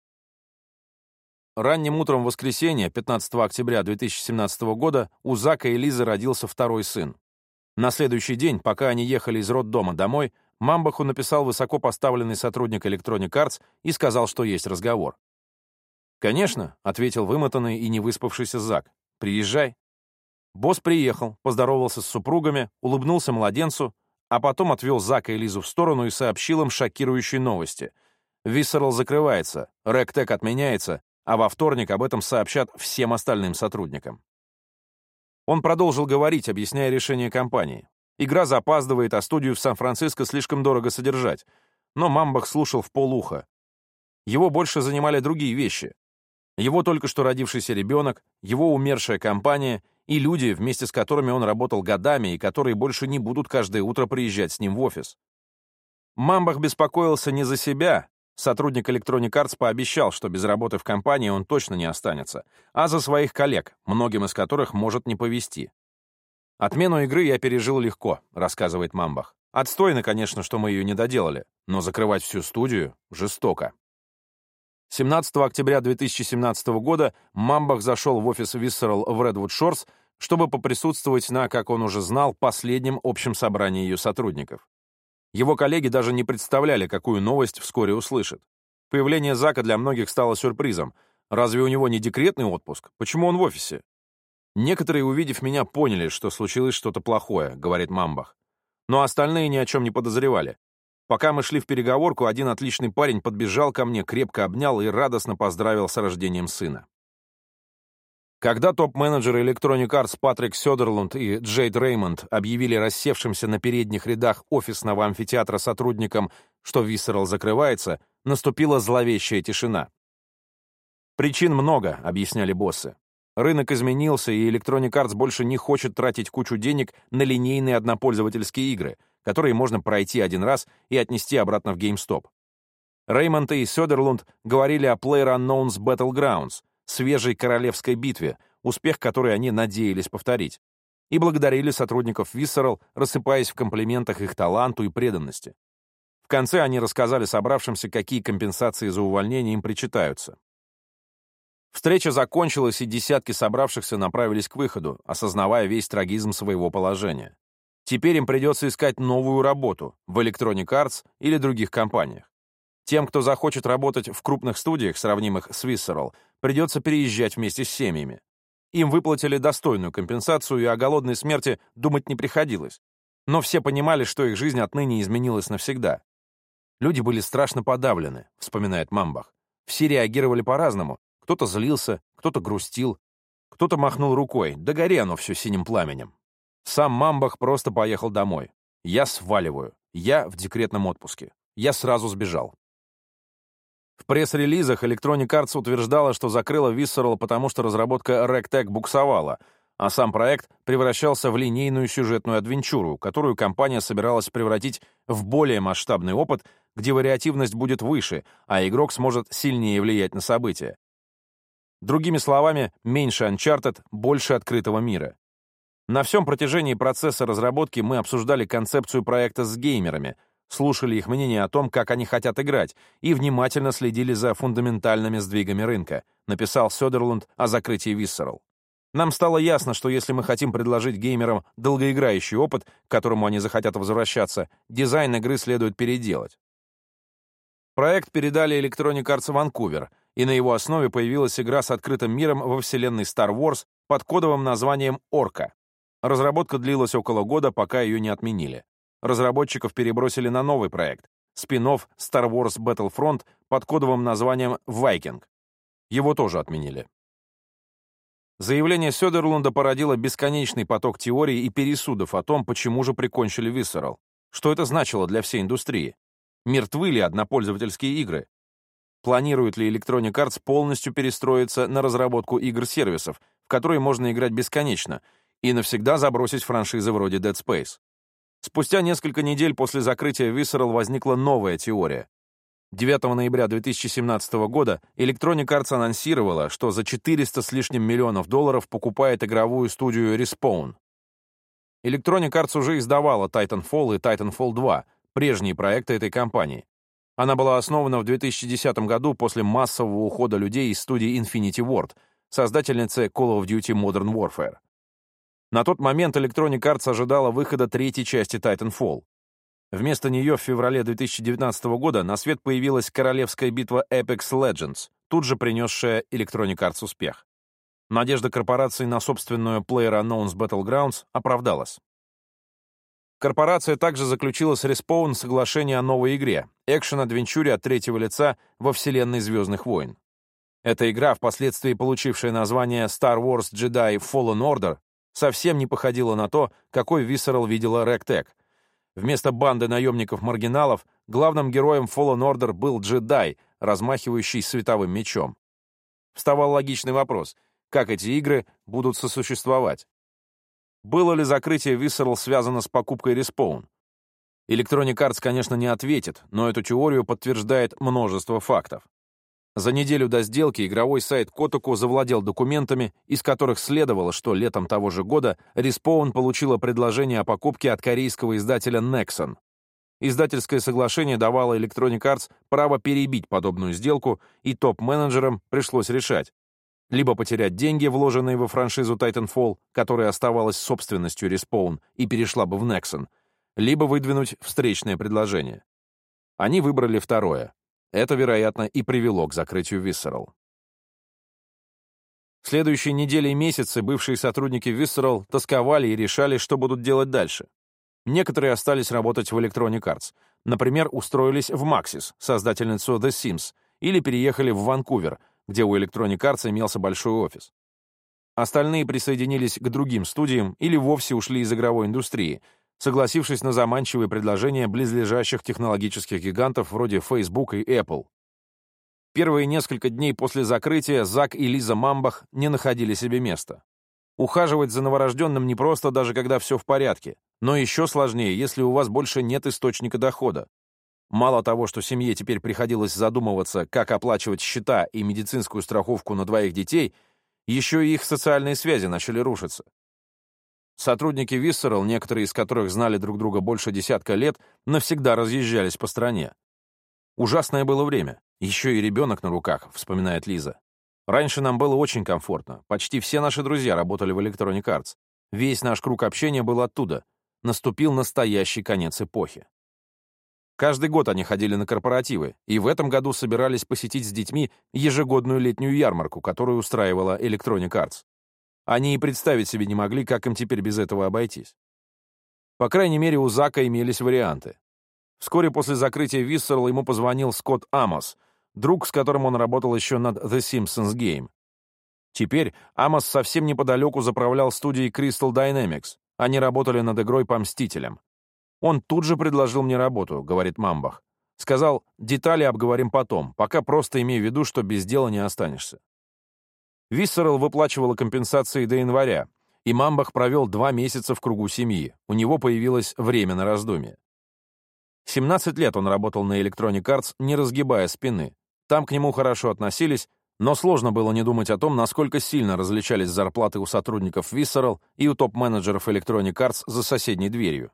Ранним утром воскресенья, пятнадцатого октября две тысячи семнадцатого года, у Зака и Лизы родился второй сын. На следующий день, пока они ехали из роддома домой, Мамбаху написал высокопоставленный сотрудник Electronic Arts и сказал, что есть разговор. «Конечно», — ответил вымотанный и невыспавшийся Зак. «Приезжай». Босс приехал, поздоровался с супругами, улыбнулся младенцу, а потом отвел Зака и Лизу в сторону и сообщил им шокирующие новости. Visceral закрывается, Rec.Tech отменяется, а во вторник об этом сообщат всем остальным сотрудникам. Он продолжил говорить, объясняя решение компании. Игра запаздывает, а студию в Сан-Франциско слишком дорого содержать. Но Мамбах слушал в полуха. Его больше занимали другие вещи. Его только что родившийся ребенок, его умершая компания и люди, вместе с которыми он работал годами и которые больше не будут каждое утро приезжать с ним в офис. Мамбах беспокоился не за себя. Сотрудник Electronic Arts пообещал, что без работы в компании он точно не останется, а за своих коллег, многим из которых может не повезти. «Отмену игры я пережил легко», — рассказывает Мамбах. «Отстойно, конечно, что мы ее не доделали, но закрывать всю студию жестоко». семнадцатого октября две тысячи семнадцатого года Мамбах зашел в офис Visceral в Redwood Shores, чтобы поприсутствовать на, как он уже знал, последнем общем собрании ее сотрудников. Его коллеги даже не представляли, какую новость вскоре услышат. Появление Зака для многих стало сюрпризом. Разве у него не декретный отпуск? Почему он в офисе? «Некоторые, увидев меня, поняли, что случилось что-то плохое», — говорит Мамбах. Но остальные ни о чем не подозревали. Пока мы шли в переговорку, один отличный парень подбежал ко мне, крепко обнял и радостно поздравил с рождением сына. Когда топ-менеджеры Electronic Arts Патрик Сёдерлунд и Джейд Реймонд объявили рассевшимся на передних рядах офисного амфитеатра сотрудникам, что Visceral закрывается, наступила зловещая тишина. «Причин много», — объясняли боссы. «Рынок изменился, и Electronic Arts больше не хочет тратить кучу денег на линейные однопользовательские игры, которые можно пройти один раз и отнести обратно в GameStop». Реймонд и Сёдерлунд говорили о PlayerUnknown's Battlegrounds, свежей королевской битве, успех которой они надеялись повторить, и благодарили сотрудников Visceral, рассыпаясь в комплиментах их таланту и преданности. В конце они рассказали собравшимся, какие компенсации за увольнение им причитаются. Встреча закончилась, и десятки собравшихся направились к выходу, осознавая весь трагизм своего положения. Теперь им придется искать новую работу в Electronic Arts или других компаниях. Тем, кто захочет работать в крупных студиях, сравнимых с Visceral, придется переезжать вместе с семьями. Им выплатили достойную компенсацию, и о голодной смерти думать не приходилось. Но все понимали, что их жизнь отныне изменилась навсегда. Люди были страшно подавлены, вспоминает Мамбах. Все реагировали по-разному. Кто-то злился, кто-то грустил, кто-то махнул рукой. Да гори оно все синим пламенем. Сам Мамбах просто поехал домой. Я сваливаю. Я в декретном отпуске. Я сразу сбежал. В пресс-релизах Electronic Arts утверждала, что закрыла Visceral, потому что разработка Rec.Tech буксовала, а сам проект превращался в линейную сюжетную адвенчуру, которую компания собиралась превратить в более масштабный опыт, где вариативность будет выше, а игрок сможет сильнее влиять на события. Другими словами, меньше Uncharted, больше открытого мира. На всем протяжении процесса разработки мы обсуждали концепцию проекта с геймерами, слушали их мнение о том, как они хотят играть, и внимательно следили за фундаментальными сдвигами рынка, написал Сёдерлунд о закрытии Visceral. Нам стало ясно, что если мы хотим предложить геймерам долгоиграющий опыт, к которому они захотят возвращаться, дизайн игры следует переделать. Проект передали Electronic Arts Vancouver, и на его основе появилась игра с открытым миром во вселенной Star Wars под кодовым названием «Орка». Разработка длилась около года, пока ее не отменили. Разработчиков перебросили на новый проект — спин-офф Star Wars Battlefront под кодовым названием «Viking». Его тоже отменили. Заявление Söderlund породило бесконечный поток теорий и пересудов о том, почему же прикончили Visceral. Что это значило для всей индустрии? Мертвы ли однопользовательские игры? Планирует ли Electronic Arts полностью перестроиться на разработку игр-сервисов, в которые можно играть бесконечно, и навсегда забросить франшизы вроде Dead Space? Спустя несколько недель после закрытия Visceral возникла новая теория. девятого ноября две тысячи семнадцатого года Electronic Arts анонсировала, что за четыреста с лишним миллионов долларов покупает игровую студию Respawn. Electronic Arts уже издавала Titanfall и Titanfall два, прежние проекты этой компании. Она была основана в две тысячи десятом году после массового ухода людей из студии Infinity Ward, создательницы Call of Duty Modern Warfare. На тот момент Electronic Arts ожидала выхода третьей части Titanfall. Вместо нее в феврале две тысячи девятнадцатого года на свет появилась королевская битва Apex Legends, тут же принесшая Electronic Arts успех. Надежда корпорации на собственную PlayerUnknown's Battlegrounds оправдалась. Корпорация также заключила с Respawn соглашение о новой игре — экшен-адвенчуре от третьего лица во вселенной «Звездных войн». Эта игра, впоследствии получившая название Star Wars Jedi Fallen Order, совсем не походила на то, какой Visceral видела Ragtag. Вместо банды наемников-маргиналов главным героем Fallen Order был джедай, размахивающий световым мечом. Вставал логичный вопрос: как эти игры будут сосуществовать? Было ли закрытие Visceral связано с покупкой Respawn? Electronic Arts, конечно, не ответит, но эту теорию подтверждает множество фактов. За неделю до сделки игровой сайт Kotaku завладел документами, из которых следовало, что летом того же года Respawn получила предложение о покупке от корейского издателя Nexon. Издательское соглашение давало Electronic Arts право перебить подобную сделку, и топ-менеджерам пришлось решать: либо потерять деньги, вложенные во франшизу Titanfall, которая оставалась собственностью Respawn и перешла бы в Nexon, либо выдвинуть встречное предложение. Они выбрали второе. Это, вероятно, и привело к закрытию Visceral. В следующие недели и месяцы бывшие сотрудники Visceral тосковали и решали, что будут делать дальше. Некоторые остались работать в Electronic Arts, например, устроились в Maxis, создательницу The Sims, или переехали в Ванкувер, где у Electronic Arts имелся большой офис. Остальные присоединились к другим студиям или вовсе ушли из игровой индустрии, согласившись на заманчивые предложения близлежащих технологических гигантов вроде Facebook и Apple. Первые несколько дней после закрытия Зак и Лиза Мамбах не находили себе места. Ухаживать за новорожденным непросто, даже когда все в порядке, но еще сложнее, если у вас больше нет источника дохода. Мало того, что семье теперь приходилось задумываться, как оплачивать счета и медицинскую страховку на двоих детей, еще и их социальные связи начали рушиться. Сотрудники Visceral, некоторые из которых знали друг друга больше десятка лет, навсегда разъезжались по стране. Ужасное было время. Еще и ребенок на руках, вспоминает Лиза. Раньше нам было очень комфортно. Почти все наши друзья работали в Electronic Arts. Весь наш круг общения был оттуда. Наступил настоящий конец эпохи. Каждый год они ходили на корпоративы, и в этом году собирались посетить с детьми ежегодную летнюю ярмарку, которую устраивала Electronic Arts. Они и представить себе не могли, как им теперь без этого обойтись. По крайней мере, у Зака имелись варианты. Вскоре после закрытия Visceral ему позвонил Скотт Амос, друг, с которым он работал еще над The Simpsons Game. Теперь Амос совсем неподалеку заправлял студией Crystal Dynamics. Они работали над игрой по Мстителям. Он тут же предложил мне работу, говорит Мамбах. Сказал: детали обговорим потом, пока просто имей в виду, что без дела не останешься. Visceral выплачивала компенсации до января, и Мамбах провел два месяца в кругу семьи. У него появилось время на раздумье. семнадцать лет он работал на Electronic Arts, не разгибая спины. Там к нему хорошо относились, но сложно было не думать о том, насколько сильно различались зарплаты у сотрудников Visceral и у топ-менеджеров Electronic Arts за соседней дверью.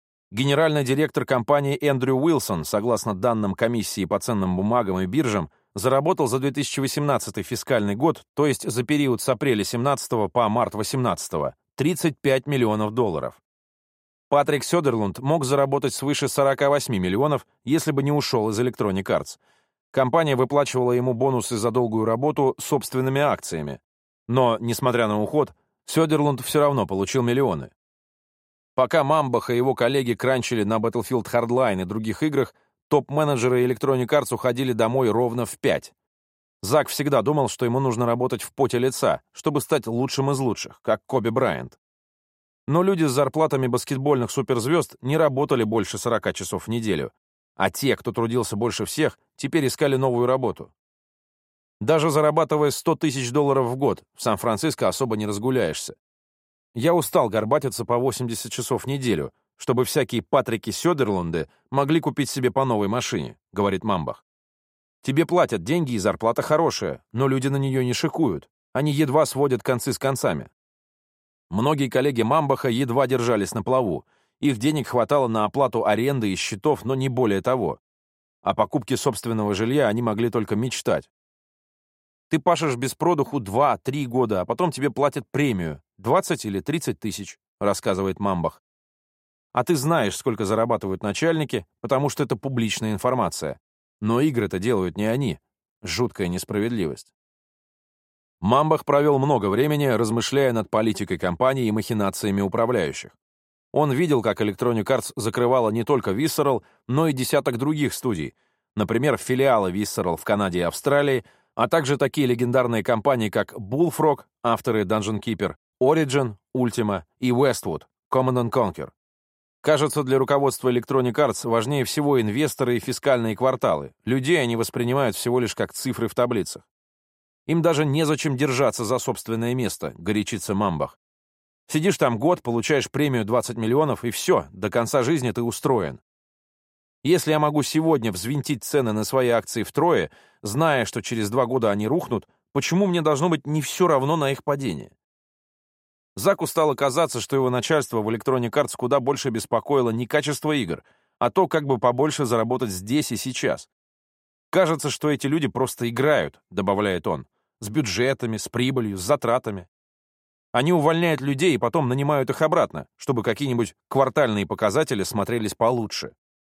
Генеральный директор компании Эндрю Уилсон, согласно данным комиссии по ценным бумагам и биржам, Заработал за две тысячи восемнадцатый фискальный год, то есть за период с апреля семнадцатого по март восемнадцатого, тридцать пять миллионов долларов. Патрик Сёдерлунд мог заработать свыше сорока восьми миллионов, если бы не ушел из Electronic Arts. Компания выплачивала ему бонусы за долгую работу собственными акциями. Но, несмотря на уход, Сёдерлунд все равно получил миллионы. Пока Мамбах и его коллеги кранчили на Battlefield Hardline и других играх, топ-менеджеры Electronic Arts уходили домой ровно в пять. Зак всегда думал, что ему нужно работать в поте лица, чтобы стать лучшим из лучших, как Коби Брайант. Но люди с зарплатами баскетбольных суперзвезд не работали больше сорока часов в неделю, а те, кто трудился больше всех, теперь искали новую работу. Даже зарабатывая сто тысяч долларов в год, в Сан-Франциско особо не разгуляешься. Я устал горбатиться по восемьдесят часов в неделю, чтобы всякие Патрики Сёдерлунды могли купить себе по новой машине, говорит Мамбах. Тебе платят деньги и зарплата хорошая, но люди на нее не шикуют. Они едва сводят концы с концами. Многие коллеги Мамбаха едва держались на плаву. Их денег хватало на оплату аренды и счетов, но не более того. О покупке собственного жилья они могли только мечтать. Ты пашешь без продуху два-три года, а потом тебе платят премию — двадцать или тридцать тысяч, рассказывает Мамбах. А ты знаешь, сколько зарабатывают начальники, потому что это публичная информация. Но игры-то делают не они. Жуткая несправедливость. Мамбах провел много времени, размышляя над политикой компании и махинациями управляющих. Он видел, как Electronic Arts закрывала не только Visceral, но и десяток других студий, например, филиалы Visceral в Канаде и Австралии, а также такие легендарные компании, как Bullfrog, авторы Dungeon Keeper, Origin, Ultima и Westwood, Command and Conquer. Кажется, для руководства Electronic Arts важнее всего инвесторы и фискальные кварталы. Людей они воспринимают всего лишь как цифры в таблицах. Им даже незачем держаться за собственное место, горячится Мамбах. Сидишь там год, получаешь премию двадцать миллионов, и все, до конца жизни ты устроен. Если я могу сегодня взвинтить цены на свои акции втрое, зная, что через два года они рухнут, почему мне должно быть не все равно на их падение? Заку стало казаться, что его начальство в Electronic Arts куда больше беспокоило не качество игр, а то, как бы побольше заработать здесь и сейчас. «Кажется, что эти люди просто играют», — добавляет он, «с бюджетами, с прибылью, с затратами. Они увольняют людей и потом нанимают их обратно, чтобы какие-нибудь квартальные показатели смотрелись получше».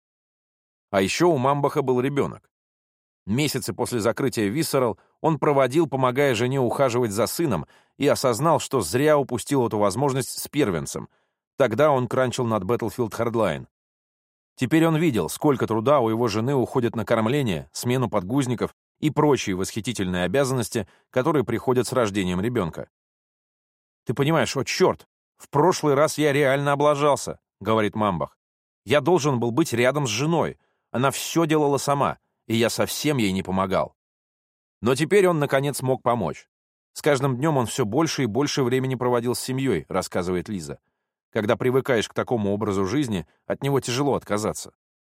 А еще у Мамбаха был ребенок. Месяцы после закрытия Visceral он проводил, помогая жене ухаживать за сыном, и осознал, что зря упустил эту возможность с первенцем. Тогда он кранчил над Battlefield Hardline. Теперь он видел, сколько труда у его жены уходит на кормление, смену подгузников и прочие восхитительные обязанности, которые приходят с рождением ребенка. «Ты понимаешь, о черт, в прошлый раз я реально облажался», — говорит Мамбах. «Я должен был быть рядом с женой. Она все делала сама, и я совсем ей не помогал». Но теперь он, наконец, мог помочь. С каждым днем он все больше и больше времени проводил с семьей, рассказывает Лиза. Когда привыкаешь к такому образу жизни, от него тяжело отказаться.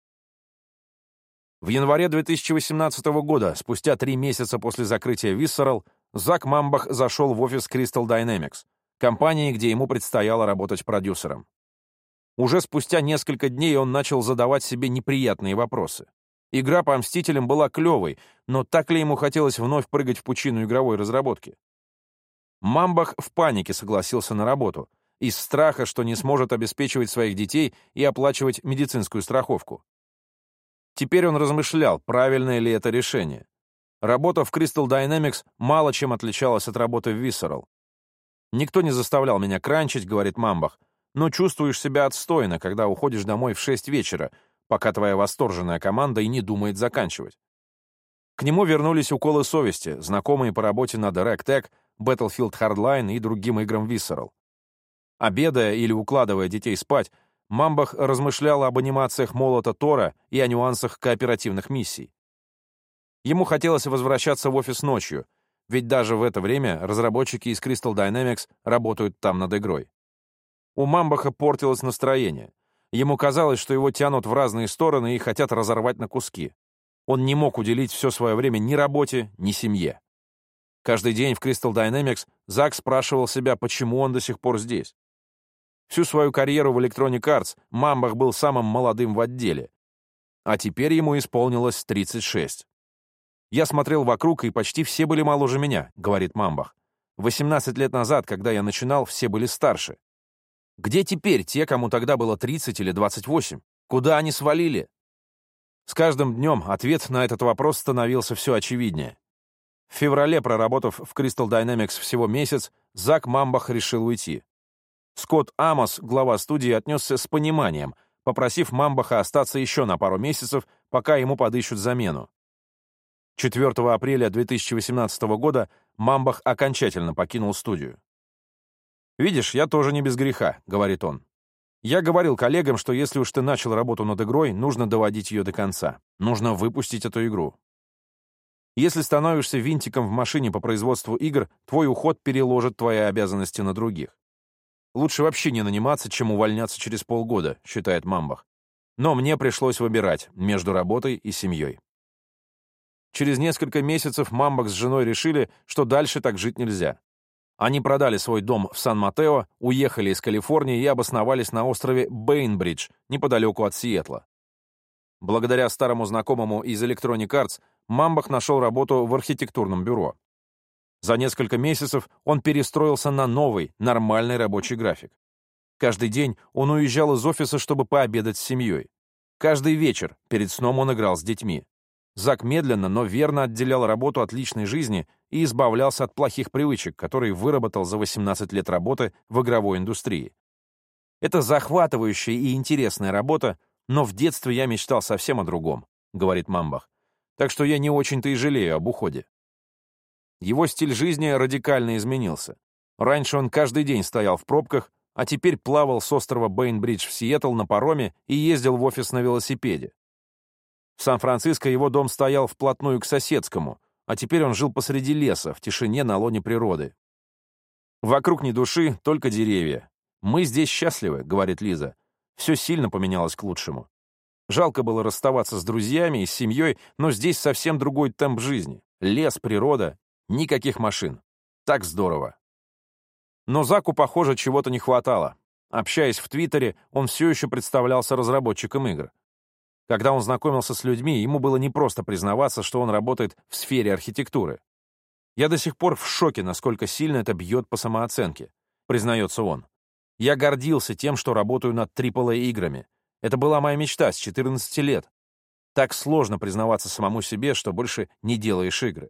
В январе две тысячи восемнадцатого года, спустя три месяца после закрытия Visceral, Зак Мамбах зашел в офис Crystal Dynamics, компании, где ему предстояло работать продюсером. Уже спустя несколько дней он начал задавать себе неприятные вопросы. Игра по «Мстителям» была клевой, но так ли ему хотелось вновь прыгать в пучину игровой разработки? Мамбах в панике согласился на работу, из страха, что не сможет обеспечивать своих детей и оплачивать медицинскую страховку. Теперь он размышлял, правильное ли это решение. Работа в Crystal Dynamics мало чем отличалась от работы в Visceral. «Никто не заставлял меня кранчить», — говорит Мамбах, «но чувствуешь себя отстойно, когда уходишь домой в шесть вечера, пока твоя восторженная команда и не думает заканчивать». К нему вернулись уколы совести, знакомые по работе над RegTech, Battlefield Hardline и другим играм Visceral. Обедая или укладывая детей спать, Мамбах размышлял об анимациях молота Тора и о нюансах кооперативных миссий. Ему хотелось возвращаться в офис ночью, ведь даже в это время разработчики из Crystal Dynamics работают там над игрой. У Мамбаха портилось настроение. Ему казалось, что его тянут в разные стороны и хотят разорвать на куски. Он не мог уделить все свое время ни работе, ни семье. Каждый день в Crystal Dynamics Зак спрашивал себя, почему он до сих пор здесь. Всю свою карьеру в Electronic Arts Мамбах был самым молодым в отделе. А теперь ему исполнилось тридцать шесть. «Я смотрел вокруг, и почти все были моложе меня», — говорит Мамбах. «восемнадцать лет назад, когда я начинал, все были старше. Где теперь те, кому тогда было тридцать или двадцать восемь? Куда они свалили?» С каждым днем ответ на этот вопрос становился все очевиднее. В феврале, проработав в Crystal Dynamics всего месяц, Зак Мамбах решил уйти. Скотт Амос, глава студии, отнесся с пониманием, попросив Мамбаха остаться еще на пару месяцев, пока ему подыщут замену. четвёртого апреля две тысячи восемнадцатого года Мамбах окончательно покинул студию. «Видишь, я тоже не без греха», — говорит он. «Я говорил коллегам, что если уж ты начал работу над игрой, нужно доводить ее до конца. Нужно выпустить эту игру. Если становишься винтиком в машине по производству игр, твой уход переложит твои обязанности на других. Лучше вообще не наниматься, чем увольняться через полгода», — считает Мамбах. «Но мне пришлось выбирать между работой и семьей». Через несколько месяцев Мамбах с женой решили, что дальше так жить нельзя. Они продали свой дом в Сан-Матео, уехали из Калифорнии и обосновались на острове Бейнбридж, неподалеку от Сиэтла. Благодаря старому знакомому из Electronic Arts Мамбах нашел работу в архитектурном бюро. За несколько месяцев он перестроился на новый, нормальный рабочий график. Каждый день он уезжал из офиса, чтобы пообедать с семьей. Каждый вечер перед сном он играл с детьми. Зак медленно, но верно отделял работу от личной жизни и избавлялся от плохих привычек, которые выработал за восемнадцать лет работы в игровой индустрии. «Это захватывающая и интересная работа, но в детстве я мечтал совсем о другом», — говорит Мамбах. «Так что я не очень-то и жалею об уходе». Его стиль жизни радикально изменился. Раньше он каждый день стоял в пробках, а теперь плавал с острова Бейнбридж в Сиэтл на пароме и ездил в офис на велосипеде. В Сан-Франциско его дом стоял вплотную к соседскому, а теперь он жил посреди леса, в тишине на лоне природы. «Вокруг ни души, только деревья. Мы здесь счастливы», — говорит Лиза. «Все сильно поменялось к лучшему. Жалко было расставаться с друзьями и с семьей, но здесь совсем другой темп жизни. Лес, природа, никаких машин. Так здорово». Но Заку, похоже, чего-то не хватало. Общаясь в Твиттере, он все еще представлялся разработчиком игр. Когда он знакомился с людьми, ему было непросто признаваться, что он работает в сфере архитектуры. «Я до сих пор в шоке, насколько сильно это бьет по самооценке», — признается он. «Я гордился тем, что работаю над трипл эй-играми. Это была моя мечта с четырнадцати лет. Так сложно признаваться самому себе, что больше не делаешь игры».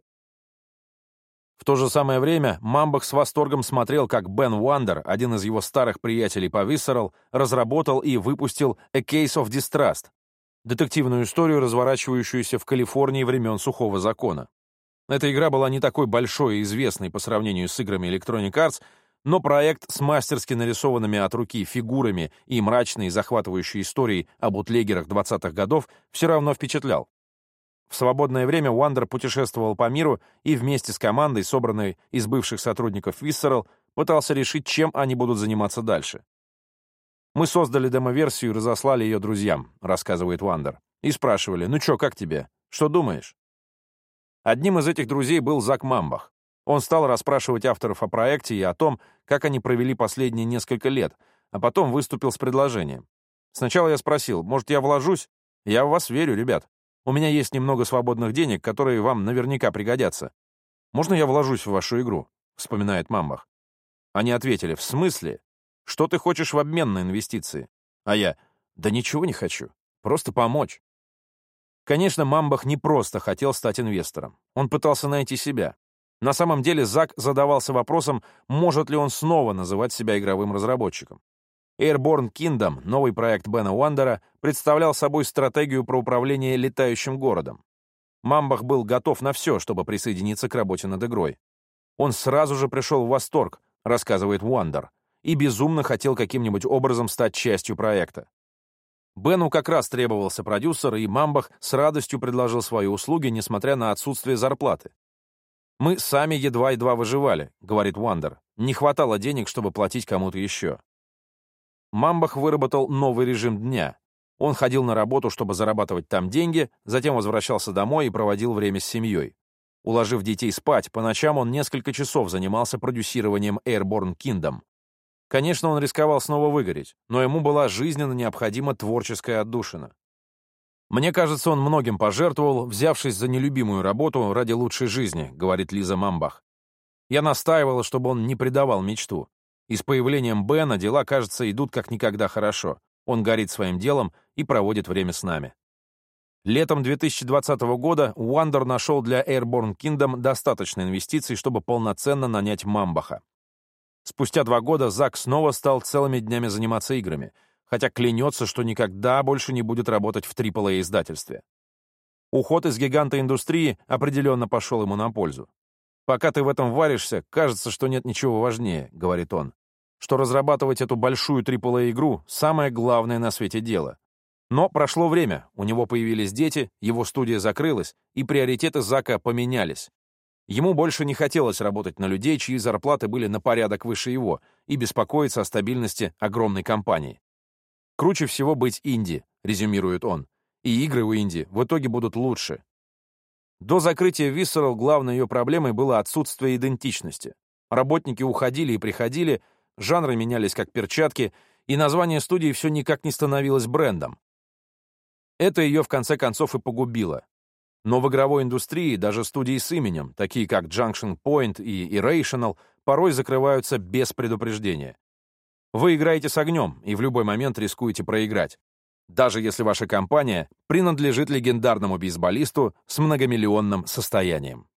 В то же самое время Мамбах с восторгом смотрел, как Бен Уандер, один из его старых приятелей по Visceral, разработал и выпустил A Case of Distrust, детективную историю, разворачивающуюся в Калифорнии времен Сухого закона. Эта игра была не такой большой и известной по сравнению с играми Electronic Arts, но проект с мастерски нарисованными от руки фигурами и мрачной захватывающей историей о бутлегерах двадцатых годов все равно впечатлял. В свободное время Уандер путешествовал по миру и вместе с командой, собранной из бывших сотрудников Visceral, пытался решить, чем они будут заниматься дальше. «Мы создали демо-версию и разослали ее друзьям», — рассказывает Уандер, и спрашивали: «Ну чё, как тебе? Что думаешь?» Одним из этих друзей был Зак Мамбах. Он стал расспрашивать авторов о проекте и о том, как они провели последние несколько лет, а потом выступил с предложением. Сначала я спросил: «Может, я вложусь? Я в вас верю, ребят. У меня есть немного свободных денег, которые вам наверняка пригодятся. Можно я вложусь в вашу игру?» — вспоминает Мамбах. Они ответили: «В смысле? Что ты хочешь в обмен на инвестиции?» А я: «Да ничего не хочу. Просто помочь». Конечно, Мамбах не просто хотел стать инвестором. Он пытался найти себя. На самом деле Зак задавался вопросом, может ли он снова называть себя игровым разработчиком. Airborne Kingdom, новый проект Бена Уандера, представлял собой стратегию про управление летающим городом. Мамбах был готов на все, чтобы присоединиться к работе над игрой. Он сразу же пришел в восторг, рассказывает Уандер, и безумно хотел каким-нибудь образом стать частью проекта. Бену как раз требовался продюсер, и Мамбах с радостью предложил свои услуги, несмотря на отсутствие зарплаты. «Мы сами едва-едва выживали», — говорит Уандер. «Не хватало денег, чтобы платить кому-то еще». Мамбах выработал новый режим дня. Он ходил на работу, чтобы зарабатывать там деньги, затем возвращался домой и проводил время с семьей. Уложив детей спать, по ночам он несколько часов занимался продюсированием Airborne Kingdom. Конечно, он рисковал снова выгореть, но ему была жизненно необходима творческая отдушина. «Мне кажется, он многим пожертвовал, взявшись за нелюбимую работу ради лучшей жизни», — говорит Лиза Мамбах. «Я настаивала, чтобы он не предавал мечту. И с появлением Бена дела, кажется, идут как никогда хорошо. Он горит своим делом и проводит время с нами». Летом две тысячи двадцатого года Уандер нашел для Airborne Kingdom достаточно инвестиций, чтобы полноценно нанять Мамбаха. Спустя два года Зак снова стал целыми днями заниматься играми, хотя клянется, что никогда больше не будет работать в трипл эй издательстве. Уход из гиганта индустрии определенно пошел ему на пользу. «Пока ты в этом варишься, кажется, что нет ничего важнее», — говорит он, «что разрабатывать эту большую трипл эй-игру — самое главное на свете дело». Но прошло время, у него появились дети, его студия закрылась, и приоритеты Зака поменялись. Ему больше не хотелось работать на людей, чьи зарплаты были на порядок выше его, и беспокоиться о стабильности огромной компании. «Круче всего быть инди», — резюмирует он, «и игры у инди в итоге будут лучше». До закрытия Visceral главной ее проблемой было отсутствие идентичности. Работники уходили и приходили, жанры менялись как перчатки, и название студии все никак не становилось брендом. Это ее в конце концов и погубило. Но в игровой индустрии даже студии с именем, такие как Junction Point и Irrational, порой закрываются без предупреждения. Вы играете с огнем и в любой момент рискуете проиграть, даже если ваша компания принадлежит легендарному бейсболисту с многомиллионным состоянием.